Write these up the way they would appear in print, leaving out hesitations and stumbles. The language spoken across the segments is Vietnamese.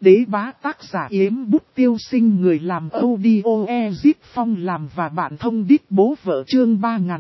Đế bá tác giả Yếm Bút Tiêu Sinh, người làm audio Ezip Phong làm và bạn thông đít bố vợ, chương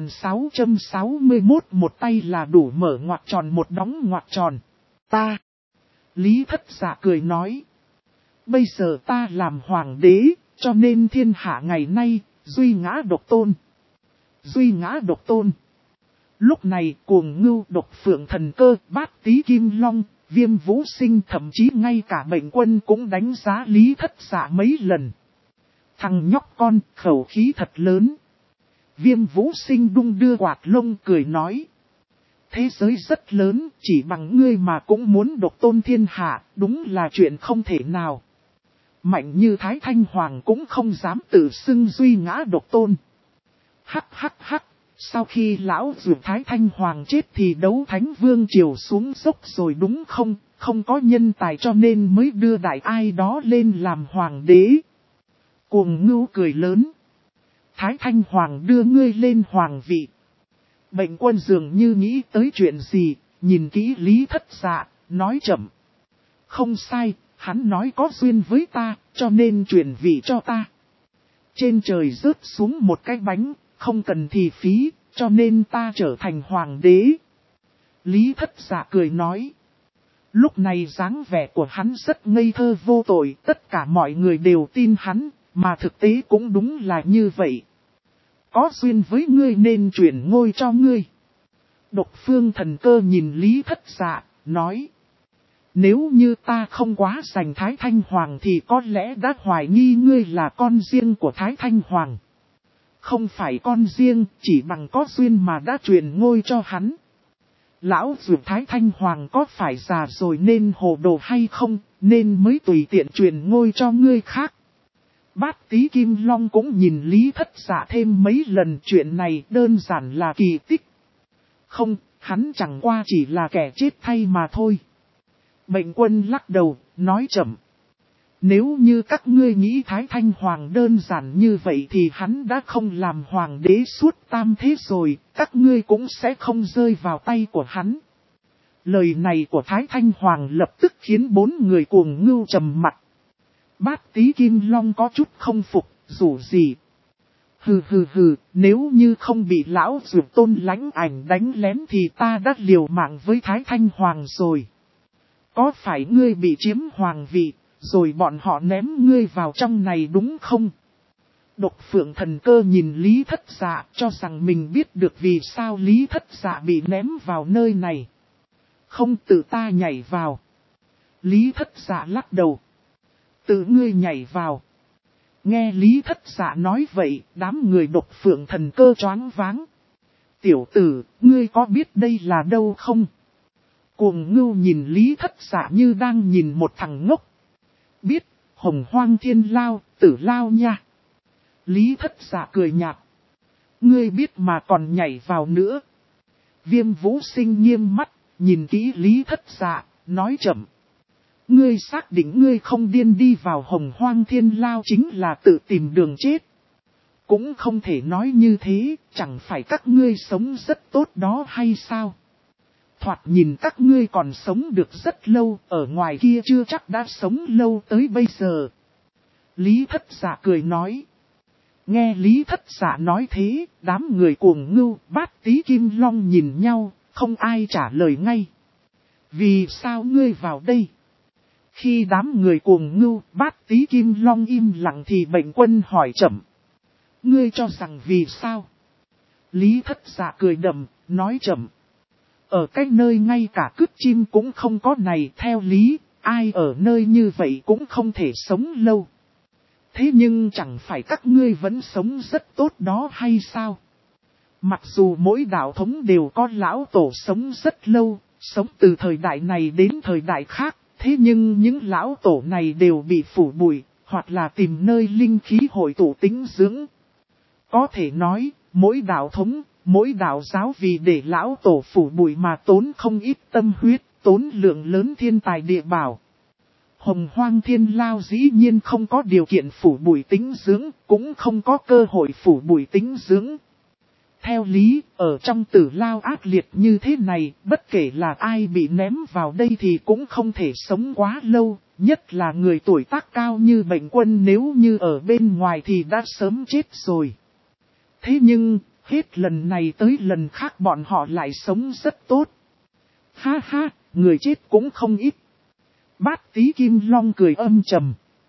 3661, một tay là đủ mở ngoặc tròn một đóng ngoặc tròn. Ta. Lý Thất Dạ cười nói. Bây giờ ta làm hoàng đế, cho nên thiên hạ ngày nay, duy ngã độc tôn. Duy ngã độc tôn. Lúc này Cuồng Ngưu, Độc Phượng Thần Cơ, Bát Tý Kim Long, Viêm Vũ Sinh, thậm chí ngay cả Bệnh Quân cũng đánh giá Lý Thất Dạ mấy lần. Thằng nhóc con, khẩu khí thật lớn. Viêm Vũ Sinh đung đưa quạt lông cười nói. Thế giới rất lớn, chỉ bằng ngươi mà cũng muốn độc tôn thiên hạ, đúng là chuyện không thể nào. Mạnh như Thái Thanh Hoàng cũng không dám tự xưng duy ngã độc tôn. Hắc hắc hắc. Sau khi lão dược Thái Thanh Hoàng chết thì đấu Thánh Vương Triều xuống dốc rồi đúng không? Không có nhân tài cho nên mới đưa đại ai đó lên làm hoàng đế. Cuồng Ngưu cười lớn. Thái Thanh Hoàng đưa ngươi lên hoàng vị. Bệnh Quân dường như nghĩ tới chuyện gì, nhìn kỹ Lý Thất Dạ, nói chậm. Không sai, hắn nói có duyên với ta, cho nên truyền vị cho ta. Trên trời rớt xuống một cái bánh. Không cần thì phí, cho nên ta trở thành hoàng đế. Lý Thất Dạ cười nói. Lúc này dáng vẻ của hắn rất ngây thơ vô tội, tất cả mọi người đều tin hắn, mà thực tế cũng đúng là như vậy. Có duyên với ngươi nên chuyển ngôi cho ngươi. Độc Phương Thần Cơ nhìn Lý Thất Dạ, nói. Nếu như ta không quá giành Thái Thanh Hoàng thì có lẽ đã hoài nghi ngươi là con riêng của Thái Thanh Hoàng. Không phải con riêng, chỉ bằng có duyên mà đã truyền ngôi cho hắn. Lão dược Thái Thanh Hoàng có phải già rồi nên hồ đồ hay không, nên mới tùy tiện truyền ngôi cho ngươi khác. Bát Tý Kim Long cũng nhìn Lý Thất Dạ thêm mấy lần, chuyện này đơn giản là kỳ tích. Không, hắn chẳng qua chỉ là kẻ chết thay mà thôi. Bệnh Quân lắc đầu, nói chậm. Nếu như các ngươi nghĩ Thái Thanh Hoàng đơn giản như vậy thì hắn đã không làm hoàng đế suốt tam thế rồi, các ngươi cũng sẽ không rơi vào tay của hắn. Lời này của Thái Thanh Hoàng lập tức khiến bốn người Cuồng Ngưu trầm mặt. Bát Tý Kim Long có chút không phục, dù gì. Hừ, nếu như không bị lão dược Tôn Lãnh Ảnh đánh lén thì ta đã liều mạng với Thái Thanh Hoàng rồi. Có phải ngươi bị chiếm hoàng vị? Rồi bọn họ ném ngươi vào trong này đúng không? Độc Phượng Thần Cơ nhìn Lý Thất Dạ, cho rằng mình biết được vì sao Lý Thất Dạ bị ném vào nơi này. Không, tự ta nhảy vào. Lý Thất Dạ lắc đầu. Tự ngươi nhảy vào. Nghe Lý Thất Dạ nói vậy, đám người Độc Phượng Thần Cơ choáng váng. Tiểu tử, ngươi có biết đây là đâu không? Cuồng Ngưu nhìn Lý Thất Dạ như đang nhìn một thằng ngốc. Biết, Hồng Hoang Thiên Lao, Tử Lao nha. Lý Thất Dạ cười nhạt. Ngươi biết mà còn nhảy vào nữa. Viêm Vũ Sinh nghiêm mắt, nhìn kỹ Lý Thất Dạ, nói chậm. Ngươi xác định ngươi không điên đi vào Hồng Hoang Thiên Lao chính là tự tìm đường chết. Cũng không thể nói như thế, chẳng phải các ngươi sống rất tốt đó hay sao? Thoạt nhìn các ngươi còn sống được rất lâu, ở ngoài kia chưa chắc đã sống lâu tới bây giờ. Lý Thất Dạ cười nói. Nghe Lý Thất Dạ nói thế, đám người Cuồng Ngưu, Bát Tý Kim Long nhìn nhau, không ai trả lời ngay. Vì sao ngươi vào đây? Khi đám người Cuồng Ngưu, Bát Tý Kim Long im lặng thì Bệnh Quân hỏi chậm. Ngươi cho rằng vì sao? Lý Thất Dạ cười đầm, nói chậm. Ở cái nơi ngay cả cứt chim cũng không có này, theo lý, ai ở nơi như vậy cũng không thể sống lâu. Thế nhưng chẳng phải các ngươi vẫn sống rất tốt đó hay sao? Mặc dù mỗi đạo thống đều có lão tổ sống rất lâu, sống từ thời đại này đến thời đại khác, thế nhưng những lão tổ này đều bị phủ bụi, hoặc là tìm nơi linh khí hội tụ tĩnh dưỡng. Có thể nói, mỗi đạo thống, mỗi đạo giáo vì để lão tổ phủ bụi mà tốn không ít tâm huyết, tốn lượng lớn thiên tài địa bảo. Hồng Hoang Thiên Lao dĩ nhiên không có điều kiện phủ bụi tĩnh dưỡng, cũng không có cơ hội phủ bụi tĩnh dưỡng. theo lý, ở trong tử lao ác liệt như thế này, bất kể là ai bị ném vào đây thì cũng không thể sống quá lâu, nhất là người tuổi tác cao như Bệnh Quân, nếu như ở bên ngoài thì đã sớm chết rồi. Thế nhưng, hết lần này tới lần khác bọn họ lại sống rất tốt. Ha ha, người chết cũng không ít. Bát Tí Kim Long cười âm trầm.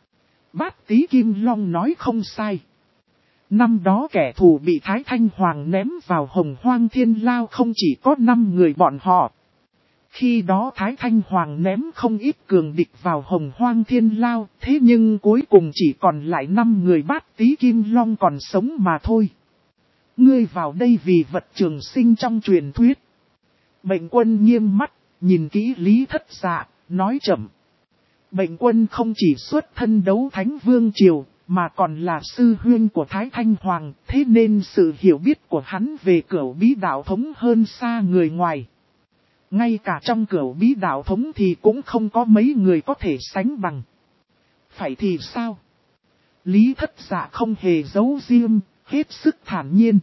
Bát Tí Kim Long nói không sai. Năm đó kẻ thù bị Thái Thanh Hoàng ném vào Hồng Hoang Thiên Lao không chỉ có 5 người bọn họ. Khi đó Thái Thanh Hoàng ném không ít cường địch vào Hồng Hoang Thiên Lao, thế nhưng cuối cùng chỉ còn lại 5 người. Bát Tí Kim Long còn sống mà thôi. Ngươi vào đây vì vật trường sinh trong truyền thuyết. Bệnh Quân nghiêm mắt, nhìn kỹ Lý Thất Dạ, nói chậm. Bệnh Quân không chỉ xuất thân đấu Thánh Vương Triều, mà còn là sư huynh của Thái Thanh Hoàng, thế nên sự hiểu biết của hắn về Cửu Bí Đạo Thống hơn xa người ngoài. Ngay cả trong Cửu Bí Đạo Thống thì cũng không có mấy người có thể sánh bằng. Phải thì sao? Lý Thất Dạ không hề giấu riêng, hết sức thản nhiên.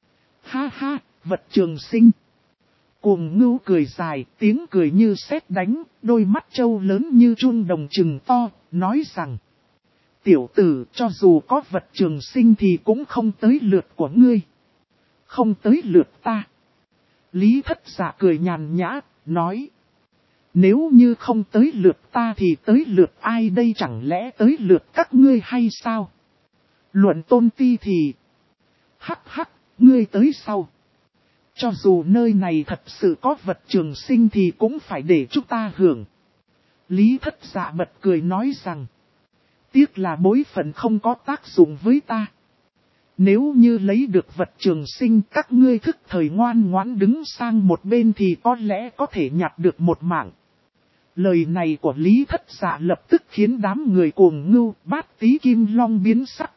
Ha ha, vật trường sinh. Cuồng Ngưu cười dài, tiếng cười như sét đánh, đôi mắt trâu lớn như chuông đồng trừng to, nói rằng: Tiểu tử, cho dù có vật trường sinh thì cũng không tới lượt của ngươi. Không tới lượt ta. Lý Thất Dạ cười nhàn nhã, nói: Nếu như không tới lượt ta thì tới lượt ai đây, chẳng lẽ tới lượt các ngươi hay sao? Luận tôn ti thì... Hắc hắc, ngươi tới sau. Cho dù nơi này thật sự có vật trường sinh thì cũng phải để chúng ta hưởng. Lý Thất Dạ bật cười nói rằng: Tiếc là bối phận không có tác dụng với ta. Nếu như lấy được vật trường sinh, các ngươi thức thời ngoan ngoãn đứng sang một bên thì có lẽ có thể nhặt được một mạng. Lời này của Lý Thất Dạ lập tức khiến đám người Cuồng Ngưu, Bát Tí Kim Long biến sắc.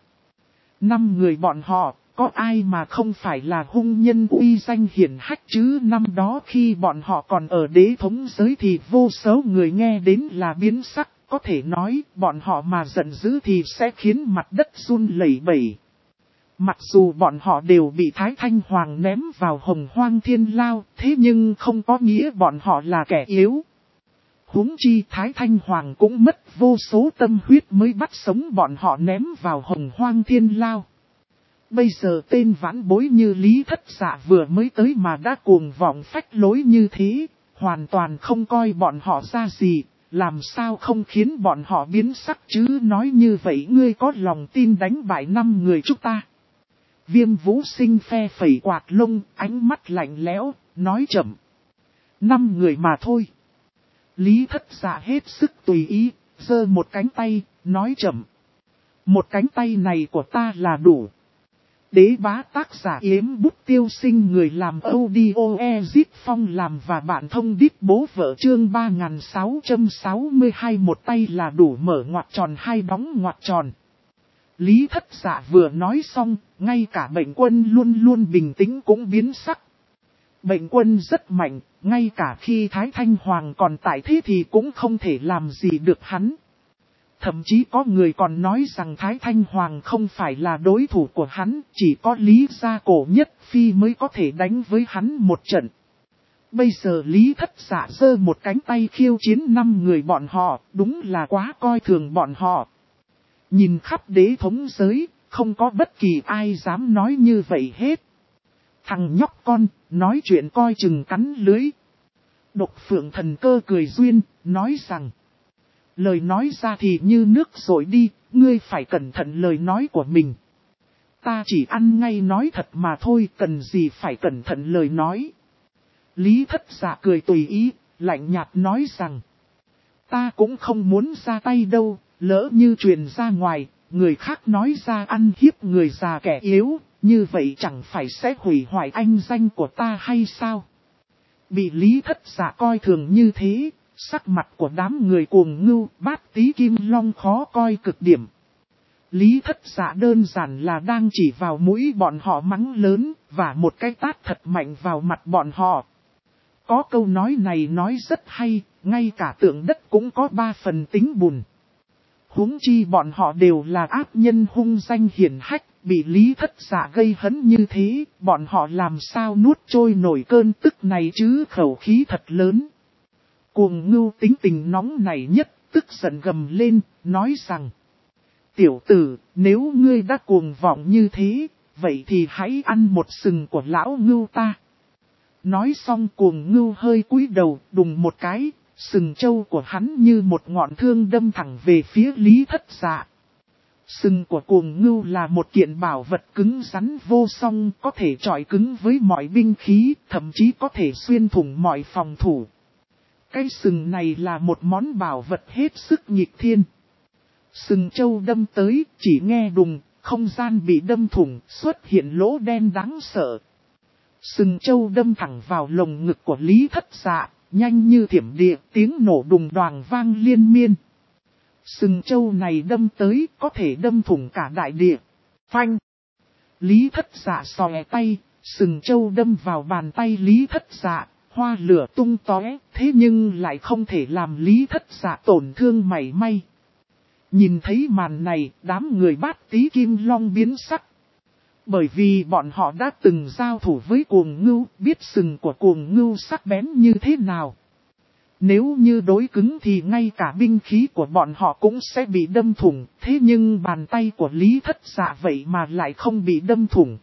5 người bọn họ, có ai mà không phải là hung nhân uy danh hiển hách chứ? Năm đó khi bọn họ còn ở đế thống giới thì vô số người nghe đến là biến sắc. Có thể nói, bọn họ mà giận dữ thì sẽ khiến mặt đất run lẩy bẩy. Mặc dù bọn họ đều bị Thái Thanh Hoàng ném vào Hồng Hoang Thiên Lao, thế nhưng không có nghĩa bọn họ là kẻ yếu. Huống chi Thái Thanh Hoàng cũng mất vô số tâm huyết mới bắt sống bọn họ ném vào Hồng Hoang Thiên Lao. Bây giờ tên vãn bối như Lý Thất Dạ vừa mới tới mà đã cuồng vọng phách lối như thế, hoàn toàn không coi bọn họ ra gì. Làm sao không khiến bọn họ biến sắc chứ? Nói như vậy ngươi có lòng tin đánh bại 5 người chúng ta? Viêm Vũ Sinh phe phẩy quạt lông, ánh mắt lạnh lẽo, nói chậm. 5 người mà thôi. Lý Thất Dạ hết sức tùy ý, giơ một cánh tay, nói chậm. Một cánh tay này của ta là đủ. Đế bá tác giả Yếm Bút Tiêu Sinh, người làm audio Ezip Phong làm và bạn thông đít bố vợ, chương 3662, một tay là đủ, mở ngoặc tròn hai đóng ngoặc tròn. Lý Thất Dạ vừa nói xong, ngay cả Bệnh Quân luôn luôn bình tĩnh cũng biến sắc. Bệnh Quân rất mạnh, ngay cả khi Thái Thanh Hoàng còn tại thế thì cũng không thể làm gì được hắn. Thậm chí có người còn nói rằng Thái Thanh Hoàng không phải là đối thủ của hắn, chỉ có Lý Gia Cổ Nhất Phi mới có thể đánh với hắn một trận. Bây giờ Lý Thất Dạ giơ một cánh tay khiêu chiến 5 người bọn họ, đúng là quá coi thường bọn họ. Nhìn khắp đế thống giới, không có bất kỳ ai dám nói như vậy hết. Thằng nhóc con, nói chuyện coi chừng cắn lưới. Độc Phượng Thần Cơ cười duyên, nói rằng: Lời nói ra thì như nước rồi đi, ngươi phải cẩn thận lời nói của mình. Ta chỉ ăn ngay nói thật mà thôi, cần gì phải cẩn thận lời nói. Lý Thất Dạ cười tùy ý, lạnh nhạt nói rằng: Ta cũng không muốn ra tay đâu, lỡ như truyền ra ngoài, người khác nói ra ăn hiếp người già kẻ yếu, như vậy chẳng phải sẽ hủy hoại anh danh của ta hay sao? Bị Lý Thất Dạ coi thường như thế, sắc mặt của đám người Cuồng Ngưu, Bát Tí Kim Long khó coi cực điểm. Lý Thất Dạ đơn giản là đang chỉ vào mũi bọn họ mắng lớn, và một cái tát thật mạnh vào mặt bọn họ. Có câu nói này nói rất hay, ngay cả tượng đất cũng có 3 phần tính bùn. Huống chi bọn họ đều là ác nhân hung danh hiển hách, bị Lý Thất Dạ gây hấn như thế, bọn họ làm sao nuốt trôi nổi cơn tức này chứ, khẩu khí thật lớn. Cuồng Ngưu tính tình nóng nảy nhất, tức giận gầm lên, nói rằng: tiểu tử, nếu ngươi đã cuồng vọng như thế, vậy thì hãy ăn một sừng của lão ngưu ta. Nói xong Cuồng Ngưu hơi cúi đầu, đùng một cái, sừng trâu của hắn như một ngọn thương đâm thẳng về phía Lý Thất Dạ. Sừng của Cuồng Ngưu là một kiện bảo vật cứng rắn vô song, có thể chọi cứng với mọi binh khí, thậm chí có thể xuyên thủng mọi phòng thủ. Cái sừng này là một món bảo vật hết sức nghịch thiên. Sừng trâu đâm tới, chỉ nghe đùng, không gian bị đâm thủng, xuất hiện lỗ đen đáng sợ. Sừng trâu đâm thẳng vào lồng ngực của Lý Thất Dạ, nhanh như thiểm điện, tiếng nổ đùng đoàng vang liên miên. Sừng trâu này đâm tới, có thể đâm thủng cả đại địa. Phanh! Lý Thất Dạ xòe tay, sừng trâu đâm vào bàn tay Lý Thất Dạ, hoa lửa tung tóe, thế nhưng lại không thể làm Lý Thất Dạ tổn thương mảy may. Nhìn thấy màn này, đám người Bát Tí Kim Long biến sắc. Bởi vì bọn họ đã từng giao thủ với Cuồng Ngưu, biết sừng của Cuồng Ngưu sắc bén như thế nào. Nếu như đối cứng thì ngay cả binh khí của bọn họ cũng sẽ bị đâm thủng, thế nhưng bàn tay của Lý Thất Dạ vậy mà lại không bị đâm thủng.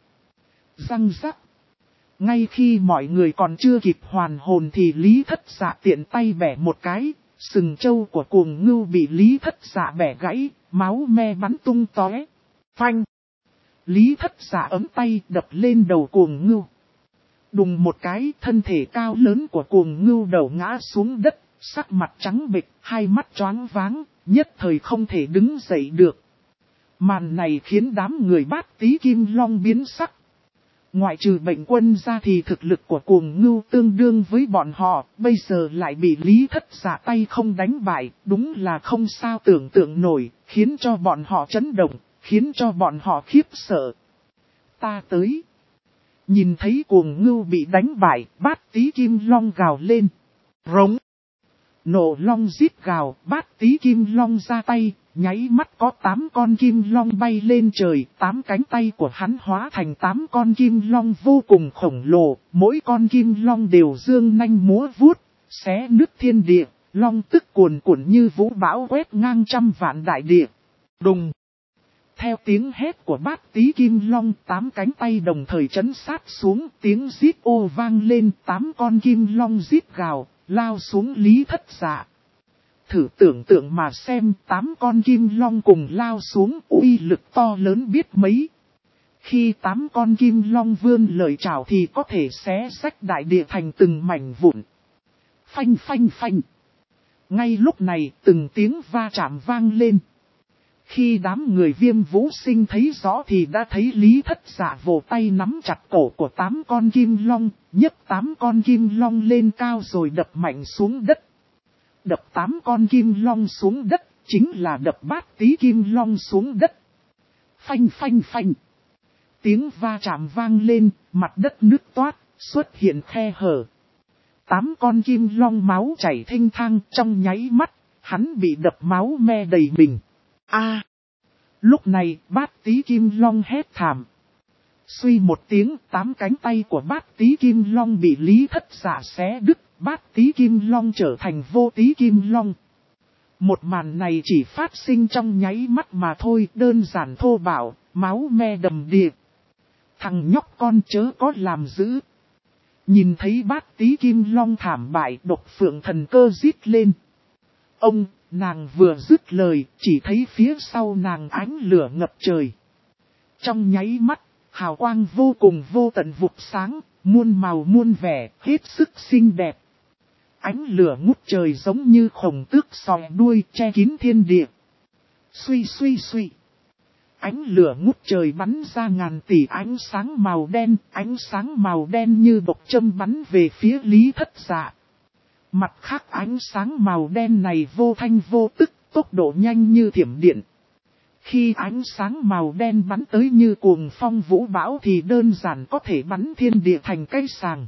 Răng rắc. Ngay khi mọi người còn chưa kịp hoàn hồn thì Lý Thất Dạ tiện tay bẻ một cái, sừng trâu của Cuồng Ngưu bị Lý Thất Dạ bẻ gãy, máu me bắn tung tóe. Phanh! Lý Thất Dạ ấm tay đập lên đầu Cuồng Ngưu. Đùng một cái, thân thể cao lớn của Cuồng Ngưu đầu ngã xuống đất, sắc mặt trắng bệch, hai mắt choáng váng, nhất thời không thể đứng dậy được. Màn này khiến đám người Bát Tí Kim Long biến sắc. Ngoại trừ Bệnh Quân ra thì thực lực của Cuồng Ngưu tương đương với bọn họ, bây giờ lại bị Lý Thất Dạ tay không đánh bại, đúng là không sao tưởng tượng nổi, khiến cho bọn họ chấn động, khiến cho bọn họ khiếp sợ. Ta tới. Nhìn thấy Cuồng Ngưu bị đánh bại, Bát Tí Kim Long gào lên. Rống. Nổ long rít gào, Bát Tí Kim Long ra tay, nháy mắt có 8 con kim long bay lên trời, 8 cánh tay của hắn hóa thành 8 con kim long vô cùng khổng lồ, mỗi con kim long đều dương nanh múa vuốt, xé nứt thiên địa, long tức cuồn cuộn như vũ bão quét ngang trăm vạn đại địa. Đùng! Theo tiếng hét của Bát Tí Kim Long, 8 cánh tay đồng thời chấn sát xuống, tiếng rít ô vang lên, 8 con kim long rít gào, lao xuống Lý Thất Dạ. Thử tưởng tượng mà xem, 8 con kim long cùng lao xuống, uy lực to lớn biết mấy. Khi 8 con kim long vươn lợi chảo thì có thể xé rách đại địa thành từng mảnh vụn. Phanh phanh phanh. Ngay lúc này, từng tiếng va chạm vang lên. Khi đám người Viêm Vũ Sinh thấy rõ thì đã thấy Lý Thất Dạ vồ tay nắm chặt cổ của 8 con kim long, nhấc 8 con kim long lên cao rồi đập mạnh xuống đất. Đập 8 con kim long xuống đất, chính là đập Bát Tí Kim Long xuống đất. Phanh phanh phanh. Tiếng va chạm vang lên, mặt đất nứt toát, xuất hiện khe hở. 8 con kim long máu chảy thênh thang, trong nháy mắt, hắn bị đập máu me đầy mình. A! Lúc này, Bát Tí Kim Long hét thảm. Suy một tiếng, 8 cánh tay của Bát Tí Kim Long bị Lý Thất Dạ xé đứt, Bát Tí Kim Long trở thành Vô Tí Kim Long. Một màn này chỉ phát sinh trong nháy mắt mà thôi, đơn giản thô bạo, máu me đầm đìa. Thằng nhóc con chớ có làm dữ. Nhìn thấy Bát Tí Kim Long thảm bại, Độc Phượng Thần Cơ rít lên. Ông! Nàng vừa dứt lời, chỉ thấy phía sau nàng ánh lửa ngập trời. Trong nháy mắt, hào quang vô cùng vô tận vụt sáng, muôn màu muôn vẻ, hết sức xinh đẹp. Ánh lửa ngút trời giống như khổng tước sòi đuôi che kín thiên địa. Suy suy suy. Ánh lửa ngút trời bắn ra ngàn tỷ ánh sáng màu đen như bộc châm bắn về phía Lý Thất Dạ. Mặt khác ánh sáng màu đen này vô thanh vô tức, tốc độ nhanh như thiểm điện. Khi ánh sáng màu đen bắn tới như cuồng phong vũ bão thì đơn giản có thể bắn thiên địa thành cây sàng.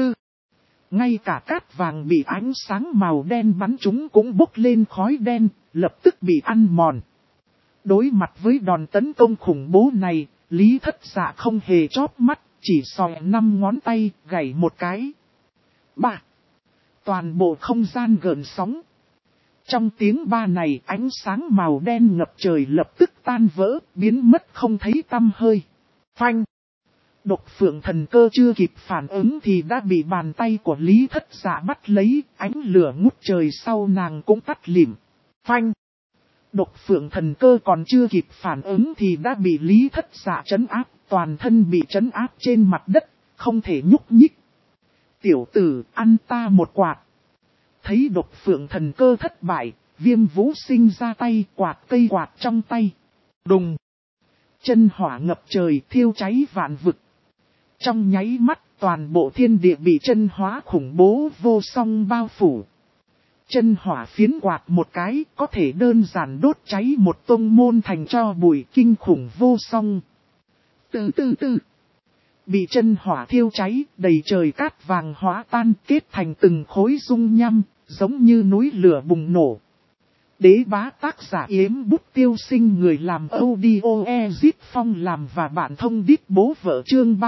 Ngay cả cát vàng bị ánh sáng màu đen bắn chúng cũng bốc lên khói đen, lập tức bị ăn mòn. Đối mặt với đòn tấn công khủng bố này, Lý Thất Dạ không hề chóp mắt, chỉ xòe 5 ngón tay, gảy một cái. Ba. Toàn bộ không gian gợn sóng. Trong tiếng ba này, ánh sáng màu đen ngập trời lập tức tan vỡ, biến mất không thấy tăm hơi. Phanh. Độc phượng thần cơ chưa kịp phản ứng thì đã bị bàn tay của Lý Thất Dạ bắt lấy, ánh lửa ngút trời sau nàng cũng tắt lịm. Phanh. Độc phượng thần cơ còn chưa kịp phản ứng thì đã bị Lý Thất Dạ trấn áp, toàn thân bị trấn áp trên mặt đất, không thể nhúc nhích. Tiểu tử, ăn ta một quạt. Thấy độc phượng thần cơ thất bại, Viêm Vũ Sinh ra tay quạt cây quạt trong tay. Đùng. Chân hỏa ngập trời thiêu cháy vạn vực. Trong nháy mắt toàn bộ thiên địa bị chân hóa khủng bố vô song bao phủ. Chân hỏa phiến quạt một cái có thể đơn giản đốt cháy một tông môn thành tro bụi kinh khủng vô song. Từ từ. Bị chân hỏa thiêu cháy, đầy trời cát vàng hóa tan kết thành từng khối dung nhăm, giống như núi lửa bùng nổ. Đế bá tác giả Yếm Bút Tiêu Sinh, người làm audio Ezit Phong làm và bạn thông đít bố vợ chương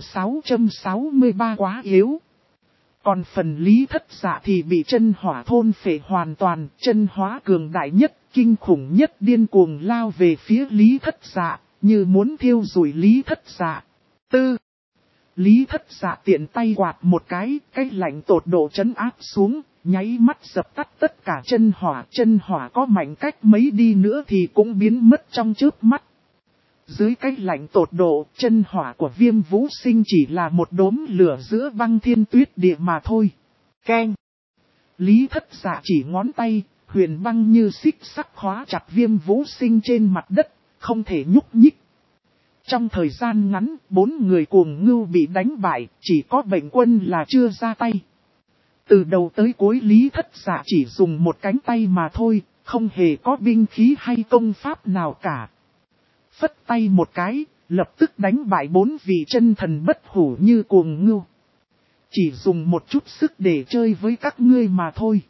3663 quá yếu. Còn phần Lý Thất Dạ thì bị chân hỏa thôn phệ hoàn toàn, chân hóa cường đại nhất, kinh khủng nhất điên cuồng lao về phía Lý Thất Dạ, như muốn thiêu rụi Lý Thất Dạ. Tư. Lý Thất Dạ tiện tay quạt một cái lạnh tột độ trấn áp xuống, nháy mắt dập tắt tất cả chân hỏa có mạnh cách mấy đi nữa thì cũng biến mất trong chớp mắt. Dưới cái lạnh tột độ, chân hỏa của Viêm Vũ Sinh chỉ là một đốm lửa giữa băng thiên tuyết địa mà thôi. Keng. Lý Thất Dạ chỉ ngón tay, huyền băng như xích sắc khóa chặt Viêm Vũ Sinh trên mặt đất, không thể nhúc nhích. Trong thời gian ngắn, 4 người cuồng ngưu bị đánh bại, chỉ có Bệnh Quân là chưa ra tay. Từ đầu tới cuối Lý Thất Dạ chỉ dùng một cánh tay mà thôi, không hề có binh khí hay công pháp nào cả. Phất tay một cái, lập tức đánh bại 4 vị chân thần bất hủ như cuồng ngưu. Chỉ dùng một chút sức để chơi với các ngươi mà thôi.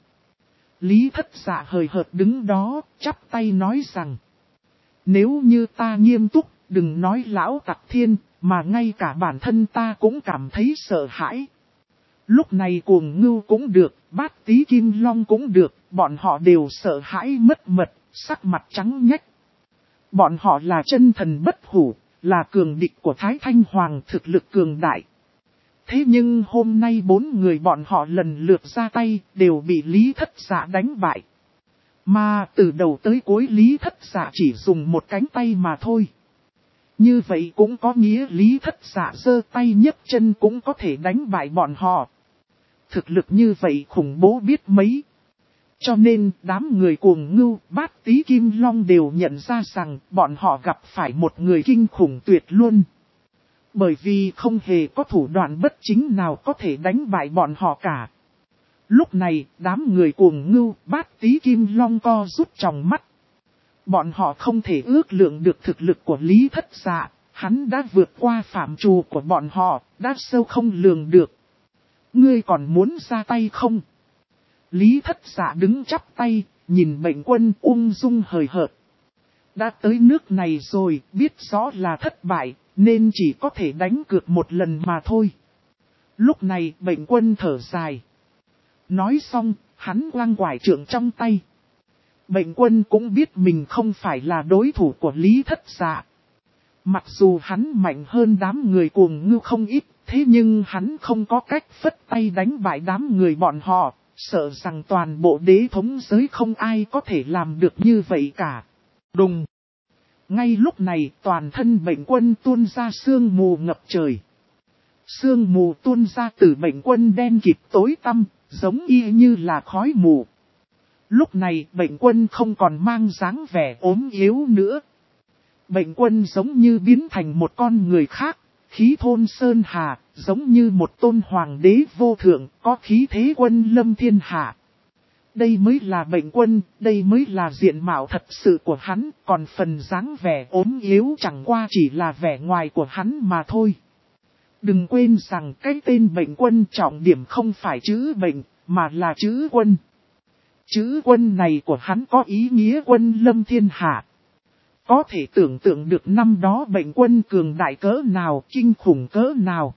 Lý Thất Dạ hời hợt đứng đó, chắp tay nói rằng: nếu như ta nghiêm túc, đừng nói lão tặc thiên, mà ngay cả bản thân ta cũng cảm thấy sợ hãi. Lúc này cuồng ngưu cũng được, bát tí kim long cũng được, bọn họ đều sợ hãi mất mật, sắc mặt trắng nhách. Bọn họ là chân thần bất hủ, là cường địch của Thái Thanh Hoàng, thực lực cường đại. Thế nhưng hôm nay 4 người bọn họ lần lượt ra tay, đều bị Lý Thất Dạ đánh bại. Mà từ đầu tới cuối Lý Thất Dạ chỉ dùng một cánh tay mà thôi. Như vậy cũng có nghĩa Lý Thất Dạ giơ tay nhấc chân cũng có thể đánh bại bọn họ. Thực lực như vậy khủng bố biết mấy. Cho nên đám người cuồng ngưu, bát tí kim long đều nhận ra rằng bọn họ gặp phải một người kinh khủng tuyệt luôn. Bởi vì không hề có thủ đoạn bất chính nào có thể đánh bại bọn họ cả. Lúc này đám người cuồng ngưu, bát tí kim long co rút trong mắt. Bọn họ không thể ước lượng được thực lực của Lý Thất Dạ, hắn đã vượt qua phạm trù của bọn họ, đã sâu không lường được. Ngươi còn muốn ra tay không? Lý Thất Dạ đứng chắp tay, nhìn Bệnh Quân ung dung hời hợt. Đã tới nước này rồi, biết rõ là thất bại, nên chỉ có thể đánh cược một lần mà thôi. Lúc này Bệnh Quân thở dài. Nói xong, hắn quăng quải trượng trong tay. Bệnh Quân cũng biết mình không phải là đối thủ của Lý Thất Dạ. Mặc dù hắn mạnh hơn đám người cuồng ngưu không ít, thế nhưng hắn không có cách phất tay đánh bại đám người bọn họ, sợ rằng toàn bộ đế thống giới không ai có thể làm được như vậy cả. Đùng! Ngay lúc này toàn thân Bệnh Quân tuôn ra sương mù ngập trời. Sương mù tuôn ra từ Bệnh Quân đen kịt tối tăm, giống y như là khói mù. Lúc này Bệnh Quân không còn mang dáng vẻ ốm yếu nữa. Bệnh Quân giống như biến thành một con người khác, khí thôn sơn hà, giống như một tôn hoàng đế vô thượng, có khí thế quân lâm thiên hạ. Đây mới là Bệnh Quân, đây mới là diện mạo thật sự của hắn, còn phần dáng vẻ ốm yếu chẳng qua chỉ là vẻ ngoài của hắn mà thôi. Đừng quên rằng cái tên Bệnh Quân trọng điểm không phải chữ bệnh, mà là chữ quân. Chữ quân này của hắn có ý nghĩa quân lâm thiên hạ. Có thể tưởng tượng được năm đó bệnh quân cường đại cỡ nào, kinh khủng cỡ nào.